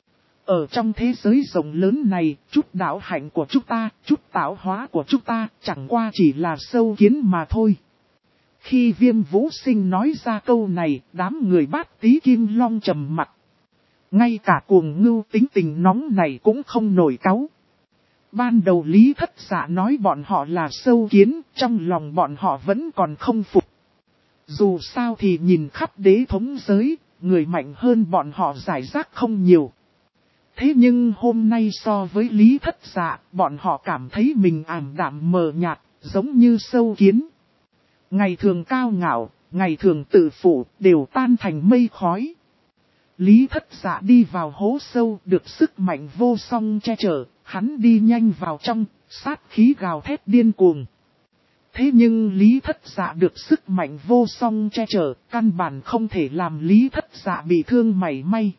Ở trong thế giới rộng lớn này, chút đạo hạnh của chúng ta, chút tạo hóa của chúng ta, chẳng qua chỉ là sâu kiến mà thôi. Khi Viêm Vũ Sinh nói ra câu này, đám người Bát Tí Kim Long trầm mặt. Ngay cả Cuồng Ngưu tính tình nóng này cũng không nổi cáu. Ban đầu Lý Thất Dạ nói bọn họ là sâu kiến, trong lòng bọn họ vẫn còn không phục. Dù sao thì nhìn khắp đế thống giới, người mạnh hơn bọn họ giải rác không nhiều. Thế nhưng hôm nay so với Lý Thất Dạ, bọn họ cảm thấy mình ảm đạm mờ nhạt, giống như sâu kiến. Ngày thường cao ngạo, ngày thường tự phụ, đều tan thành mây khói. Lý Thất Dạ đi vào hố sâu, được sức mạnh vô song che chở, hắn đi nhanh vào trong, sát khí gào thét điên cuồng. Thế nhưng Lý Thất Dạ được sức mạnh vô song che chở, căn bản không thể làm Lý Thất Dạ bị thương mảy may.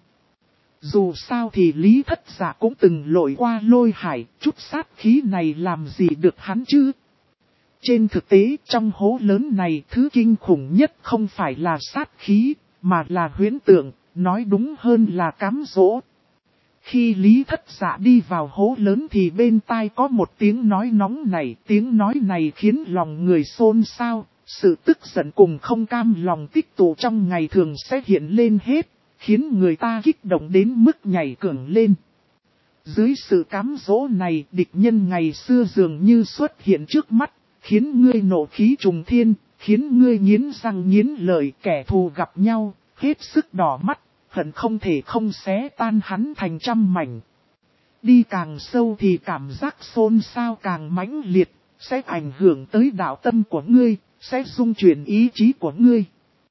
Dù sao thì Lý Thất Dạ cũng từng lội qua lôi hải, chút sát khí này làm gì được hắn chứ? Trên thực tế trong hố lớn này thứ kinh khủng nhất không phải là sát khí, mà là huyễn tượng, nói đúng hơn là cám dỗ. Khi Lý Thất Dạ đi vào hố lớn thì bên tai có một tiếng nói nóng này, tiếng nói này khiến lòng người xôn xao, sự tức giận cùng không cam lòng tích tụ trong ngày thường sẽ hiện lên hết, khiến người ta kích động đến mức nhảy cẫng lên. Dưới sự cám dỗ này, địch nhân ngày xưa dường như xuất hiện trước mắt, khiến ngươi nộ khí trùng thiên, khiến ngươi nghiến răng nghiến lợi, kẻ thù gặp nhau, hết sức đỏ mắt. Hận không thể không xé tan hắn thành trăm mảnh. Đi càng sâu thì cảm giác xôn xao càng mãnh liệt, sẽ ảnh hưởng tới đạo tâm của ngươi, sẽ dung chuyển ý chí của ngươi.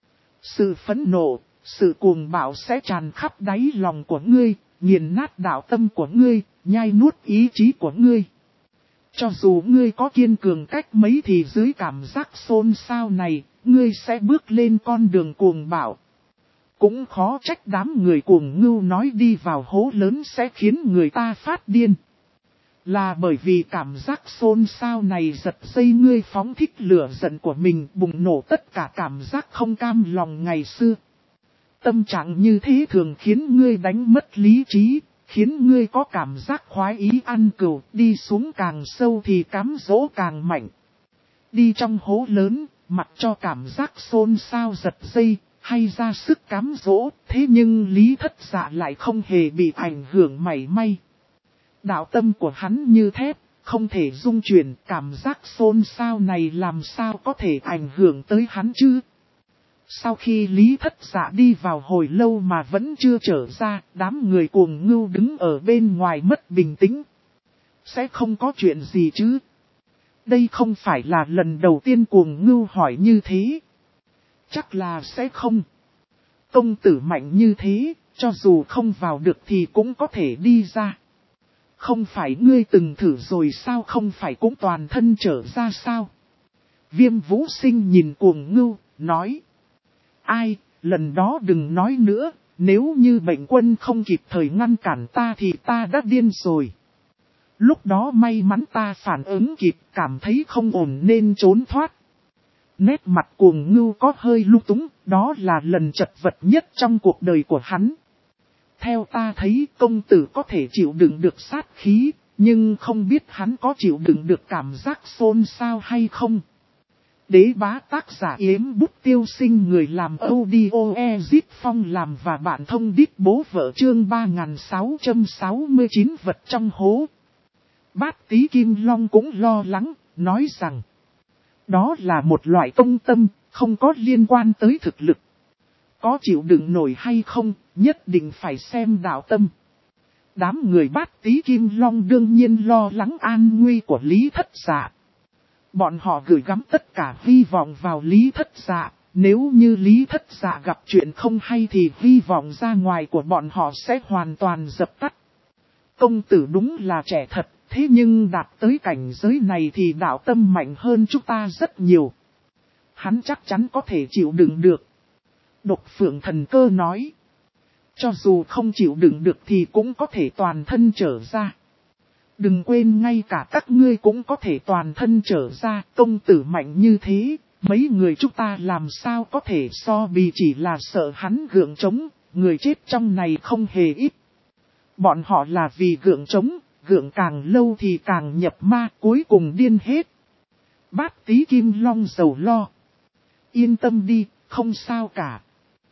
Sự phẫn nộ, sự cuồng bạo sẽ tràn khắp đáy lòng của ngươi, nghiền nát đạo tâm của ngươi, nhai nuốt ý chí của ngươi. Cho dù ngươi có kiên cường cách mấy thì dưới cảm giác xôn xao này, ngươi sẽ bước lên con đường cuồng bạo. Cũng khó trách đám người Cuồng Ngưu nói đi vào hố lớn sẽ khiến người ta phát điên. Là bởi vì cảm giác xôn xao này giật dây ngươi phóng thích lửa giận của mình, bùng nổ tất cả cảm giác không cam lòng ngày xưa. Tâm trạng như thế thường khiến ngươi đánh mất lý trí, khiến ngươi có cảm giác khoái ý ăn cừu, đi xuống càng sâu thì cám dỗ càng mạnh. Đi trong hố lớn, mặc cho cảm giác xôn xao giật dây, hay ra sức cám dỗ, thế nhưng Lý Thất Dạ lại không hề bị ảnh hưởng mảy may. Đạo tâm của hắn như thép, không thể dung chuyển, cảm giác xôn xao này làm sao có thể ảnh hưởng tới hắn chứ? Sau khi Lý Thất Dạ đi vào hồi lâu mà vẫn chưa trở ra, đám người Cuồng Ngưu đứng ở bên ngoài mất bình tĩnh. Sẽ không có chuyện gì chứ? Đây không phải là lần đầu tiên Cuồng Ngưu hỏi như thế. Chắc là sẽ không. Công tử mạnh như thế, cho dù không vào được thì cũng có thể đi ra. Không phải ngươi từng thử rồi sao, không phải cũng toàn thân trở ra sao? Viêm Vũ Sinh nhìn Cuồng Ngưu, nói. Ai, lần đó đừng nói nữa, nếu như bệnh quân không kịp thời ngăn cản ta thì ta đã điên rồi. Lúc đó may mắn ta phản ứng kịp, cảm thấy không ổn nên trốn thoát. Nét mặt Cuồng Ngưu có hơi lung túng, đó là lần chật vật nhất trong cuộc đời của hắn. Theo ta thấy công tử có thể chịu đựng được sát khí, nhưng không biết hắn có chịu đựng được cảm giác xôn xao hay không. Đế bá tác giả Yếm Bút Tiêu Sinh, người làm audio Ezip Phong làm và bạn thông đít bố vợ chương 3669 vật trong hố. Bát Tí Kim Long cũng lo lắng, nói rằng. Đó là một loại công tâm, không có liên quan tới thực lực. Có chịu đựng nổi hay không, nhất định phải xem đạo tâm. Đám người Bát Tí Kim Long đương nhiên lo lắng an nguy của Lý Thất Dạ. Bọn họ gửi gắm tất cả hy vọng vào Lý Thất Dạ. Nếu như Lý Thất Dạ gặp chuyện không hay thì hy vọng ra ngoài của bọn họ sẽ hoàn toàn dập tắt. Công tử đúng là trẻ thật. Thế nhưng đạt tới cảnh giới này thì đạo tâm mạnh hơn chúng ta rất nhiều. Hắn chắc chắn có thể chịu đựng được. Độc Phượng Thần Cơ nói. Cho dù không chịu đựng được thì cũng có thể toàn thân trở ra. Đừng quên ngay cả các ngươi cũng có thể toàn thân trở ra, công tử mạnh như thế, mấy người chúng ta làm sao có thể so bì, chỉ là sợ hắn gượng trống, người chết trong này không hề ít. Bọn họ là vì gượng trống, gượng càng lâu thì càng nhập ma, cuối cùng điên hết. Bát Tí Kim Long sầu lo. Yên tâm đi, không sao cả.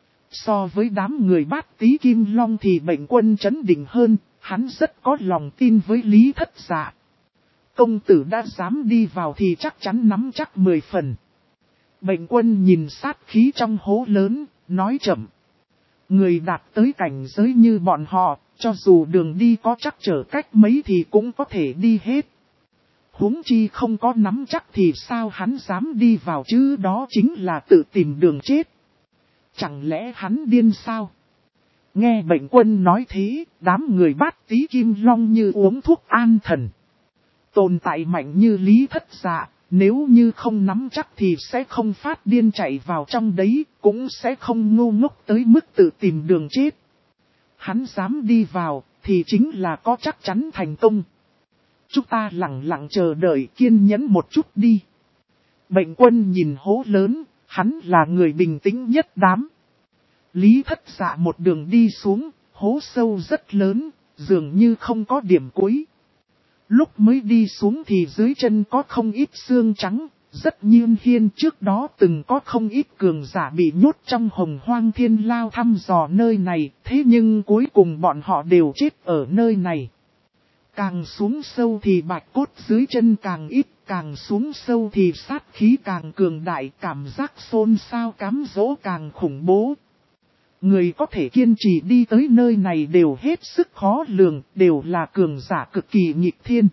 So với đám người Bát Tí Kim Long thì Bệnh Quân trấn định hơn, hắn rất có lòng tin với Lý Thất Dạ. Công tử đã dám đi vào thì chắc chắn nắm chắc 10 phần. Bệnh Quân nhìn sát khí trong hố lớn, nói chậm. Người đạt tới cảnh giới như bọn họ, cho dù đường đi có chắc trở cách mấy thì cũng có thể đi hết. Huống chi không có nắm chắc thì sao hắn dám đi vào chứ, đó chính là tự tìm đường chết. Chẳng lẽ hắn điên sao? Nghe Bệnh Quân nói thế, đám người Bát Tí Kim Long như uống thuốc an thần. Tồn tại mạnh như Lý Thất Dạ, nếu như không nắm chắc thì sẽ không phát điên chạy vào trong đấy, cũng sẽ không ngu ngốc tới mức tự tìm đường chết. Hắn dám đi vào, thì chính là có chắc chắn thành công. Chúng ta lặng lặng chờ đợi, kiên nhẫn một chút đi. Bệnh Quân nhìn hố lớn, hắn là người bình tĩnh nhất đám. Lý Thất Dạ một đường đi xuống, hố sâu rất lớn, dường như không có điểm cuối. Lúc mới đi xuống thì dưới chân có không ít xương trắng, rất nhiên hiên trước đó từng có không ít cường giả bị nhốt trong Hồng Hoang Thiên Lao thăm dò nơi này, thế nhưng cuối cùng bọn họ đều chết ở nơi này. Càng xuống sâu thì bạch cốt dưới chân càng ít, càng xuống sâu thì sát khí càng cường đại, cảm giác xôn xao cám dỗ càng khủng bố. Người có thể kiên trì đi tới nơi này đều hết sức khó lường, đều là cường giả cực kỳ nghịch thiên.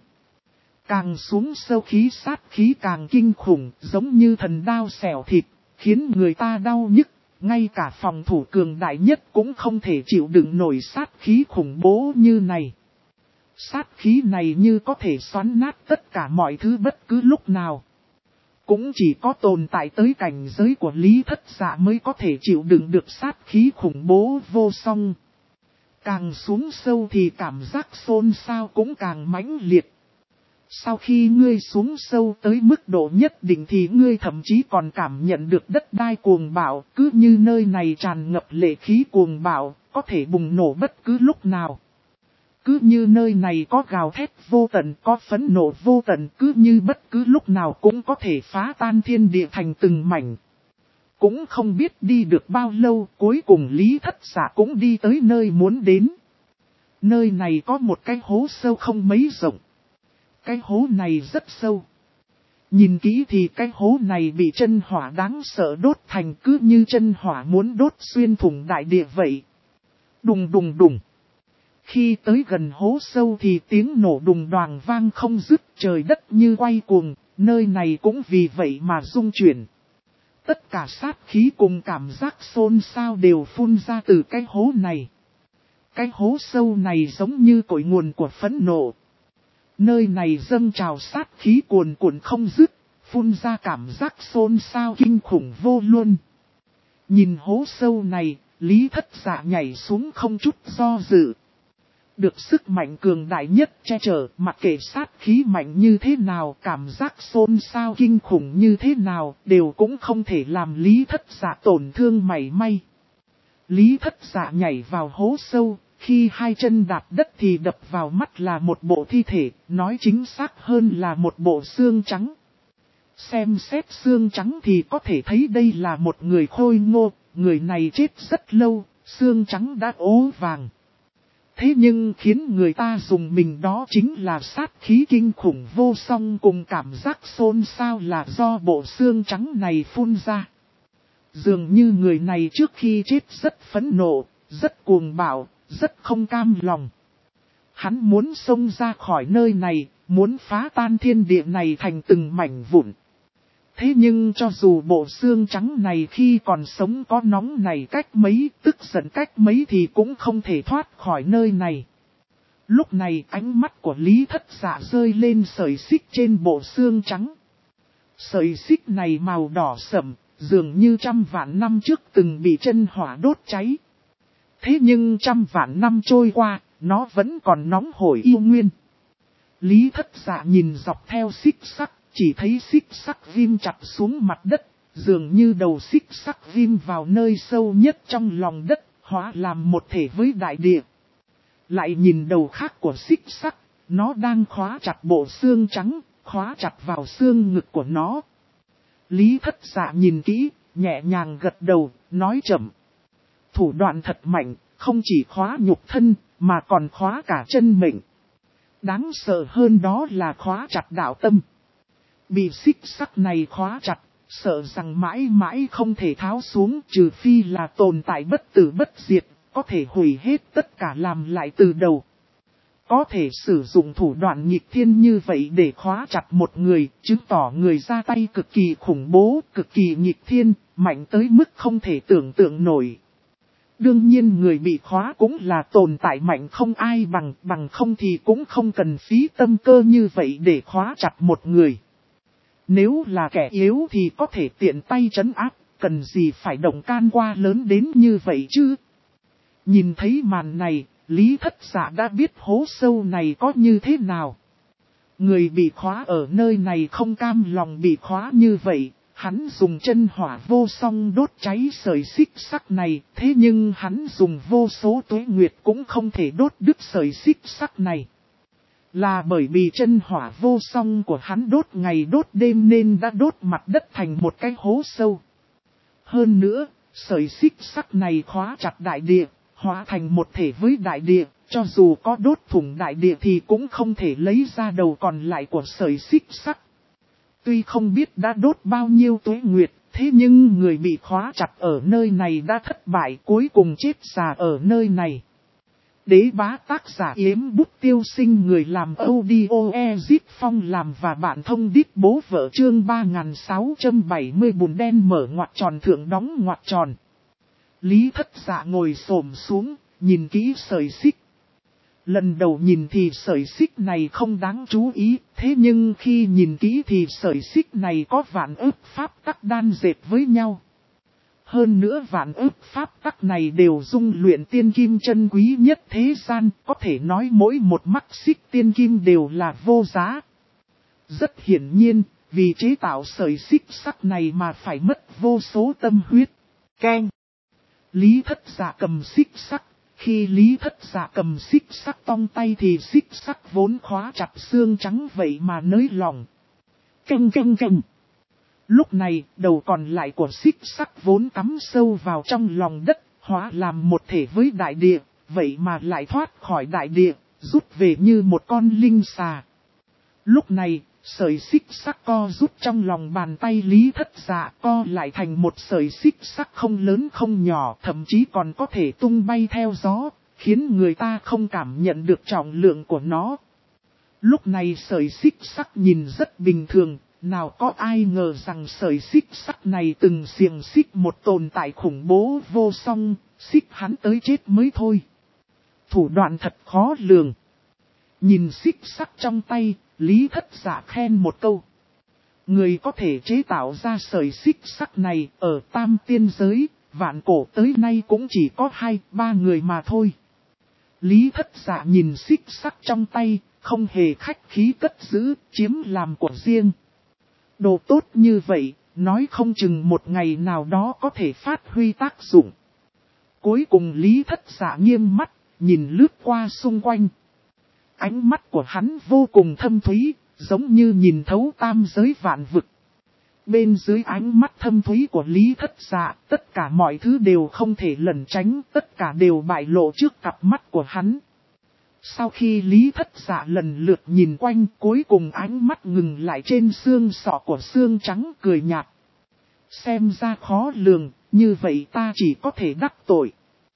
Càng xuống sâu khí sát khí càng kinh khủng, giống như thần đao xẻo thịt, khiến người ta đau nhức, ngay cả phòng thủ cường đại nhất cũng không thể chịu đựng nổi sát khí khủng bố như này. Sát khí này như có thể xoắn nát tất cả mọi thứ bất cứ lúc nào. Cũng chỉ có tồn tại tới cảnh giới của Lý Thất Dạ mới có thể chịu đựng được sát khí khủng bố vô song. Càng xuống sâu thì cảm giác xôn xao cũng càng mãnh liệt. Sau khi ngươi xuống sâu tới mức độ nhất định thì ngươi thậm chí còn cảm nhận được đất đai cuồng bạo, cứ như nơi này tràn ngập lệ khí cuồng bạo, có thể bùng nổ bất cứ lúc nào. Cứ như nơi này có gào thét vô tận, có phẫn nộ vô tận, cứ như bất cứ lúc nào cũng có thể phá tan thiên địa thành từng mảnh. Cũng không biết đi được bao lâu, cuối cùng Lý Thất Dạ cũng đi tới nơi muốn đến. Nơi này có một cái hố sâu không mấy rộng. Cái hố này rất sâu. Nhìn kỹ thì cái hố này bị chân hỏa đáng sợ đốt thành, cứ như chân hỏa muốn đốt xuyên thủng đại địa vậy. Đùng đùng đùng. Khi tới gần hố sâu thì tiếng nổ đùng đoàng vang không dứt, trời đất như quay cuồng, nơi này cũng vì vậy mà rung chuyển. Tất cả sát khí cùng cảm giác xôn xao đều phun ra từ cái hố này. Cái hố sâu này giống như cội nguồn của phẫn nộ. Nơi này dâng trào sát khí cuồn cuộn không dứt, phun ra cảm giác xôn xao kinh khủng vô luôn. Nhìn hố sâu này, Lý Thất Dạ nhảy xuống không chút do dự. Được sức mạnh cường đại nhất che chở, mặc kệ sát khí mạnh như thế nào, cảm giác xôn xao kinh khủng như thế nào, đều cũng không thể làm Lý Thất Dạ tổn thương mảy may. Lý Thất Dạ nhảy vào hố sâu, khi hai chân đạp đất thì đập vào mắt là một bộ thi thể, nói chính xác hơn là một bộ xương trắng. Xem xét xương trắng thì có thể thấy đây là một người khôi ngô, người này chết rất lâu, xương trắng đã ố vàng. Thế nhưng khiến người ta dùng mình đó chính là sát khí kinh khủng vô song cùng cảm giác xôn xao là do bộ xương trắng này phun ra. Dường như người này trước khi chết rất phẫn nộ, rất cuồng bạo, rất không cam lòng. Hắn muốn xông ra khỏi nơi này, muốn phá tan thiên địa này thành từng mảnh vụn. Thế nhưng cho dù bộ xương trắng này khi còn sống có nóng này cách mấy, tức giận cách mấy thì cũng không thể thoát khỏi nơi này. Lúc này ánh mắt của Lý Thất Dạ rơi lên sợi xích trên bộ xương trắng. Sợi xích này màu đỏ sẫm, dường như 100.000 năm trước từng bị chân hỏa đốt cháy. Thế nhưng 100.000 năm trôi qua, nó vẫn còn nóng hổi yêu nguyên. Lý Thất Dạ nhìn dọc theo xích sắt, chỉ thấy xích sắt ghim chặt xuống mặt đất, dường như đầu xích sắt ghim vào nơi sâu nhất trong lòng đất, hóa làm một thể với đại địa. Lại nhìn đầu khác của xích sắt, nó đang khóa chặt bộ xương trắng, khóa chặt vào xương ngực của nó. Lý Thất Dạ nhìn kỹ, nhẹ nhàng gật đầu, nói chậm. Thủ đoạn thật mạnh, không chỉ khóa nhục thân, mà còn khóa cả chân mệnh. Đáng sợ hơn đó là khóa chặt đạo tâm. Bị xích sắt này khóa chặt, sợ rằng mãi mãi không thể tháo xuống, trừ phi là tồn tại bất tử bất diệt, có thể hủy hết tất cả làm lại từ đầu. Có thể sử dụng thủ đoạn nghịch thiên như vậy để khóa chặt một người, chứng tỏ người ra tay cực kỳ khủng bố, cực kỳ nghịch thiên, mạnh tới mức không thể tưởng tượng nổi. Đương nhiên người bị khóa cũng là tồn tại mạnh không ai bằng không thì cũng không cần phí tâm cơ như vậy để khóa chặt một người. Nếu là kẻ yếu thì có thể tiện tay trấn áp, cần gì phải động can qua lớn đến như vậy chứ? Nhìn thấy màn này, Lý Thất Dạ đã biết hố sâu này có như thế nào. Người bị khóa ở nơi này không cam lòng bị khóa như vậy, hắn dùng chân hỏa vô song đốt cháy sợi xích sắt này, thế nhưng hắn dùng vô số tuế nguyệt cũng không thể đốt đứt sợi xích sắt này. Là bởi vì chân hỏa vô song của hắn đốt ngày đốt đêm nên đã đốt mặt đất thành một cái hố sâu. Hơn nữa, sợi xích sắt này khóa chặt đại địa, hóa thành một thể với đại địa, cho dù có đốt thủng đại địa thì cũng không thể lấy ra đầu còn lại của sợi xích sắt. Tuy không biết đã đốt bao nhiêu tuế nguyệt, thế nhưng người bị khóa chặt ở nơi này đã thất bại, cuối cùng chết già ở nơi này. Đế bá tác giả Yếm Bút Tiêu Sinh, người làm audio Ezip Phong làm và bạn thông đít bố vợ, chương 3670 bùn đen mở ngoặc tròn thượng đóng ngoặc tròn. Lý Thất Dạ ngồi xổm xuống, nhìn kỹ sợi xích. Lần đầu nhìn thì sợi xích này không đáng chú ý, thế nhưng khi nhìn kỹ thì sợi xích này có vạn ức pháp tắc đan dệt với nhau. Hơn nữa vạn ức pháp tắc này đều dung luyện tiên kim chân quý nhất thế gian, có thể nói mỗi một mắc xích tiên kim đều là vô giá. Rất hiển nhiên, vì chế tạo sợi xích sắc này mà phải mất vô số tâm huyết. Keng! Lý Thất Dạ cầm xích sắc. Khi Lý Thất Dạ cầm xích sắc trong tay thì xích sắc vốn khóa chặt xương trắng vậy mà nới lỏng. Canh canh canh. Lúc này, đầu còn lại của xích sắc vốn cắm sâu vào trong lòng đất, hóa làm một thể với đại địa, vậy mà lại thoát khỏi đại địa, rút về như một con linh xà. Lúc này, sợi xích sắc co rút trong lòng bàn tay Lý Thất Dạ, co lại thành một sợi xích sắc không lớn không nhỏ, thậm chí còn có thể tung bay theo gió, khiến người ta không cảm nhận được trọng lượng của nó. Lúc này sợi xích sắc nhìn rất bình thường, nào có ai ngờ rằng sợi xích sắc này từng xiềng xích một tồn tại khủng bố vô song, xích hắn tới chết mới thôi. Thủ đoạn thật khó lường. Nhìn xích sắc trong tay, Lý Thất Dạ khen một câu. Người có thể chế tạo ra sợi xích sắc này ở Tam Tiên Giới, vạn cổ tới nay cũng chỉ có 2-3 người mà thôi. Lý Thất Dạ nhìn xích sắc trong tay, không hề khách khí cất giữ, chiếm làm của riêng. Đồ tốt như vậy, nói không chừng một ngày nào đó có thể phát huy tác dụng. Cuối cùng Lý Thất Dạ nghiêm mắt, nhìn lướt qua xung quanh. Ánh mắt của hắn vô cùng thâm thúy, giống như nhìn thấu tam giới vạn vực. Bên dưới ánh mắt thâm thúy của Lý Thất Dạ, tất cả mọi thứ đều không thể lẩn tránh, tất cả đều bại lộ trước cặp mắt của hắn. Sau khi Lý Thất Dạ lần lượt nhìn quanh, cuối cùng ánh mắt ngừng lại trên xương sọ của xương trắng, cười nhạt. Xem ra khó lường, như vậy ta chỉ có thể đắc tội.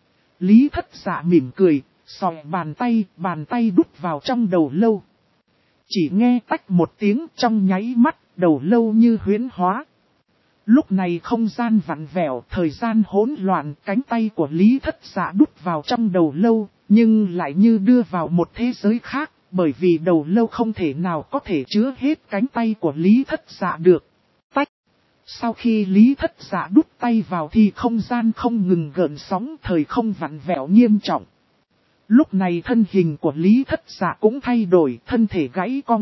Lý Thất Dạ mỉm cười, xòe bàn tay đút vào trong đầu lâu. Chỉ nghe tách một tiếng, trong nháy mắt, đầu lâu như huyễn hóa. Lúc này không gian vặn vẹo, thời gian hỗn loạn, cánh tay của Lý Thất Dạ đút vào trong đầu lâu, nhưng lại như đưa vào một thế giới khác, bởi vì đầu lâu không thể nào có thể chứa hết cánh tay của Lý Thất Dạ được. Tách! Sau khi Lý Thất Dạ đút tay vào thì không gian không ngừng gợn sóng, thời không vặn vẹo nghiêm trọng. Lúc này thân hình của Lý Thất Dạ cũng thay đổi, thân thể gãy cong.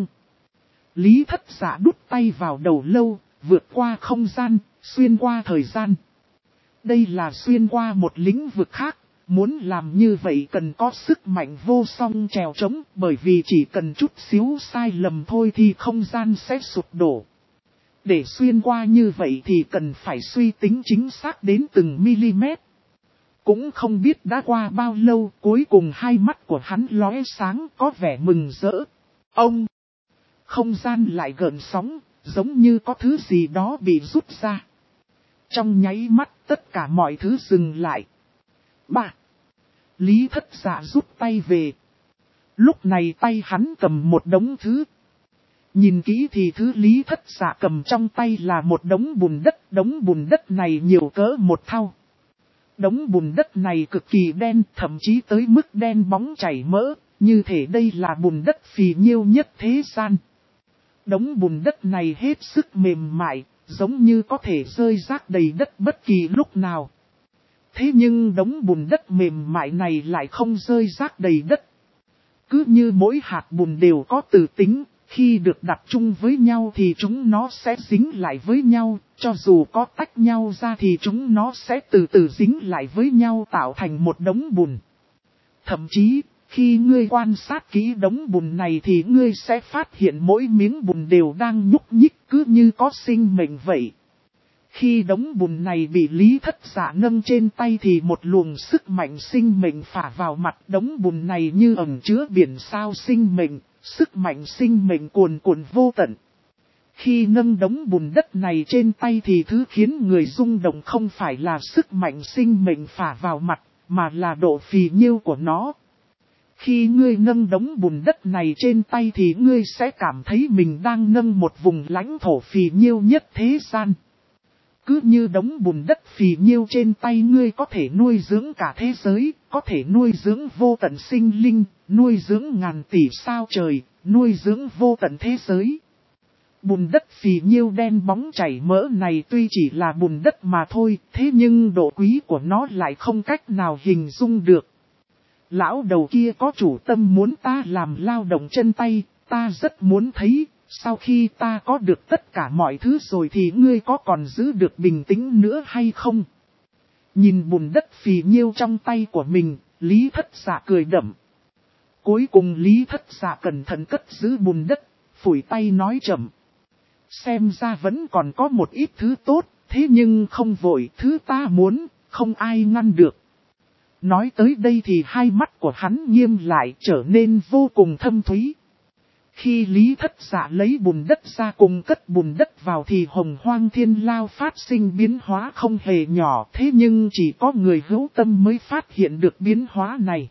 Lý Thất Dạ đút tay vào đầu lâu, vượt qua không gian, xuyên qua thời gian. Đây là xuyên qua một lĩnh vực khác, muốn làm như vậy cần có sức mạnh vô song trèo trống, bởi vì chỉ cần chút xíu sai lầm thôi thì không gian sẽ sụp đổ. Để xuyên qua như vậy thì cần phải suy tính chính xác đến từng mm. Cũng không biết đã qua bao lâu, cuối cùng hai mắt của hắn lóe sáng có vẻ mừng rỡ. Ông! Không gian lại gợn sóng, giống như có thứ gì đó bị rút ra. Trong nháy mắt tất cả mọi thứ dừng lại. 3. Lý Thất Dạ rút tay về. Lúc này tay hắn cầm một đống thứ. Nhìn kỹ thì thứ Lý Thất Dạ cầm trong tay là một đống bùn đất. Đống bùn đất này nhiều cỡ một thau. Đống bùn đất này cực kỳ đen, thậm chí tới mức đen bóng chảy mỡ. Như thể đây là bùn đất phì nhiêu nhất thế gian. Đống bùn đất này hết sức mềm mại, giống như có thể rơi rác đầy đất bất kỳ lúc nào. Thế nhưng đống bùn đất mềm mại này lại không rơi rác đầy đất. Cứ như mỗi hạt bùn đều có tự tính, khi được đặt chung với nhau thì chúng nó sẽ dính lại với nhau, cho dù có tách nhau ra thì chúng nó sẽ từ từ dính lại với nhau tạo thành một đống bùn. Thậm chí, khi ngươi quan sát kỹ đống bùn này thì ngươi sẽ phát hiện mỗi miếng bùn đều đang nhúc nhích cứ như có sinh mệnh vậy. Khi đống bùn này bị Lý Thất Dạ nâng trên tay thì một luồng sức mạnh sinh mệnh phả vào mặt. Đống bùn này như ẩn chứa biển sao sinh mệnh, sức mạnh sinh mệnh cuồn cuộn vô tận. Khi nâng đống bùn đất này trên tay thì thứ khiến người rung động không phải là sức mạnh sinh mệnh phả vào mặt, mà là độ phì nhiêu của nó. Khi ngươi nâng đống bùn đất này trên tay thì ngươi sẽ cảm thấy mình đang nâng một vùng lãnh thổ phì nhiêu nhất thế gian. Cứ như đống bùn đất phì nhiêu trên tay ngươi có thể nuôi dưỡng cả thế giới, có thể nuôi dưỡng vô tận sinh linh, nuôi dưỡng ngàn tỷ sao trời, nuôi dưỡng vô tận thế giới. Bùn đất phì nhiêu đen bóng chảy mỡ này tuy chỉ là bùn đất mà thôi, thế nhưng độ quý của nó lại không cách nào hình dung được. Lão đầu kia có chủ tâm muốn ta làm lao động chân tay, ta rất muốn thấy, sau khi ta có được tất cả mọi thứ rồi thì ngươi có còn giữ được bình tĩnh nữa hay không? Nhìn bùn đất phì nhiêu trong tay của mình, Lý Thất Dạ cười đậm. Cuối cùng Lý Thất Dạ cẩn thận cất giữ bùn đất, phủi tay nói chậm. Xem ra vẫn còn có một ít thứ tốt, thế nhưng không vội, thứ ta muốn, không ai ngăn được. Nói tới đây thì hai mắt của hắn nghiêm lại trở nên vô cùng thâm thúy. Khi Lý Thất Dạ lấy bùn đất ra cùng cất bùn đất vào thì Hồng Hoang Thiên Lao phát sinh biến hóa không hề nhỏ, thế nhưng chỉ có người hữu tâm mới phát hiện được biến hóa này.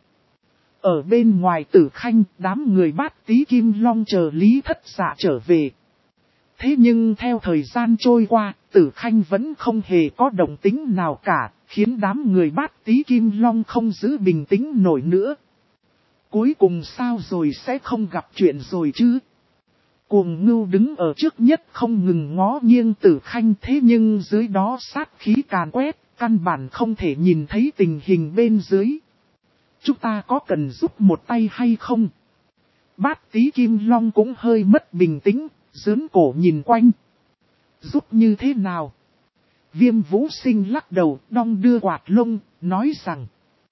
Ở bên ngoài Tử Khanh, đám người Bát Tí Kim Long chờ Lý Thất Dạ trở về. Thế nhưng theo thời gian trôi qua, Tử Khanh vẫn không hề có động tĩnh nào cả, khiến đám người Bát Tí Kim Long không giữ bình tĩnh nổi nữa. Cuối cùng sao rồi sẽ không gặp chuyện rồi chứ? Cuồng Ngưu đứng ở trước nhất không ngừng ngó nghiêng Tử Khanh, thế nhưng dưới đó sát khí càn quét, căn bản không thể nhìn thấy tình hình bên dưới. Chúng ta có cần giúp một tay hay không? Bát Tí Kim Long cũng hơi mất bình tĩnh, giớn cổ nhìn quanh. Giúp như thế nào? Viêm Vũ Sinh lắc đầu, đong đưa quạt lông, nói rằng.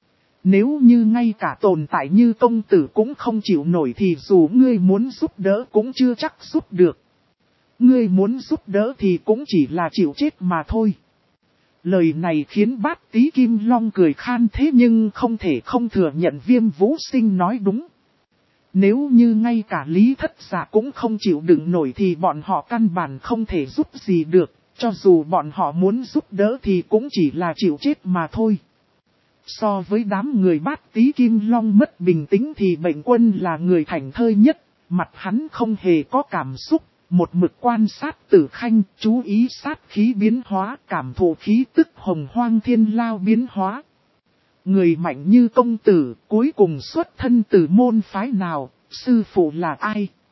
Nếu như ngay cả tồn tại như công tử cũng không chịu nổi thì dù ngươi muốn giúp đỡ cũng chưa chắc giúp được. Ngươi muốn giúp đỡ thì cũng chỉ là chịu chết mà thôi. Lời này khiến Bát Tí Kim Long cười khan, thế nhưng không thể không thừa nhận Viêm Vũ Sinh nói đúng. Nếu như ngay cả Lý Thất Dạ cũng không chịu đựng nổi thì bọn họ căn bản không thể giúp gì được, cho dù bọn họ muốn giúp đỡ thì cũng chỉ là chịu chết mà thôi. So với đám người Bát Tí Kim Long mất bình tĩnh thì Bệnh Quân là người thảnh thơi nhất, mặt hắn không hề có cảm xúc, một mực quan sát Tử Khanh, chú ý sát khí biến hóa, cảm thụ khí tức Hồng Hoang Thiên Lao biến hóa. Người mạnh như công tử, cuối cùng xuất thân từ môn phái nào, sư phụ là ai?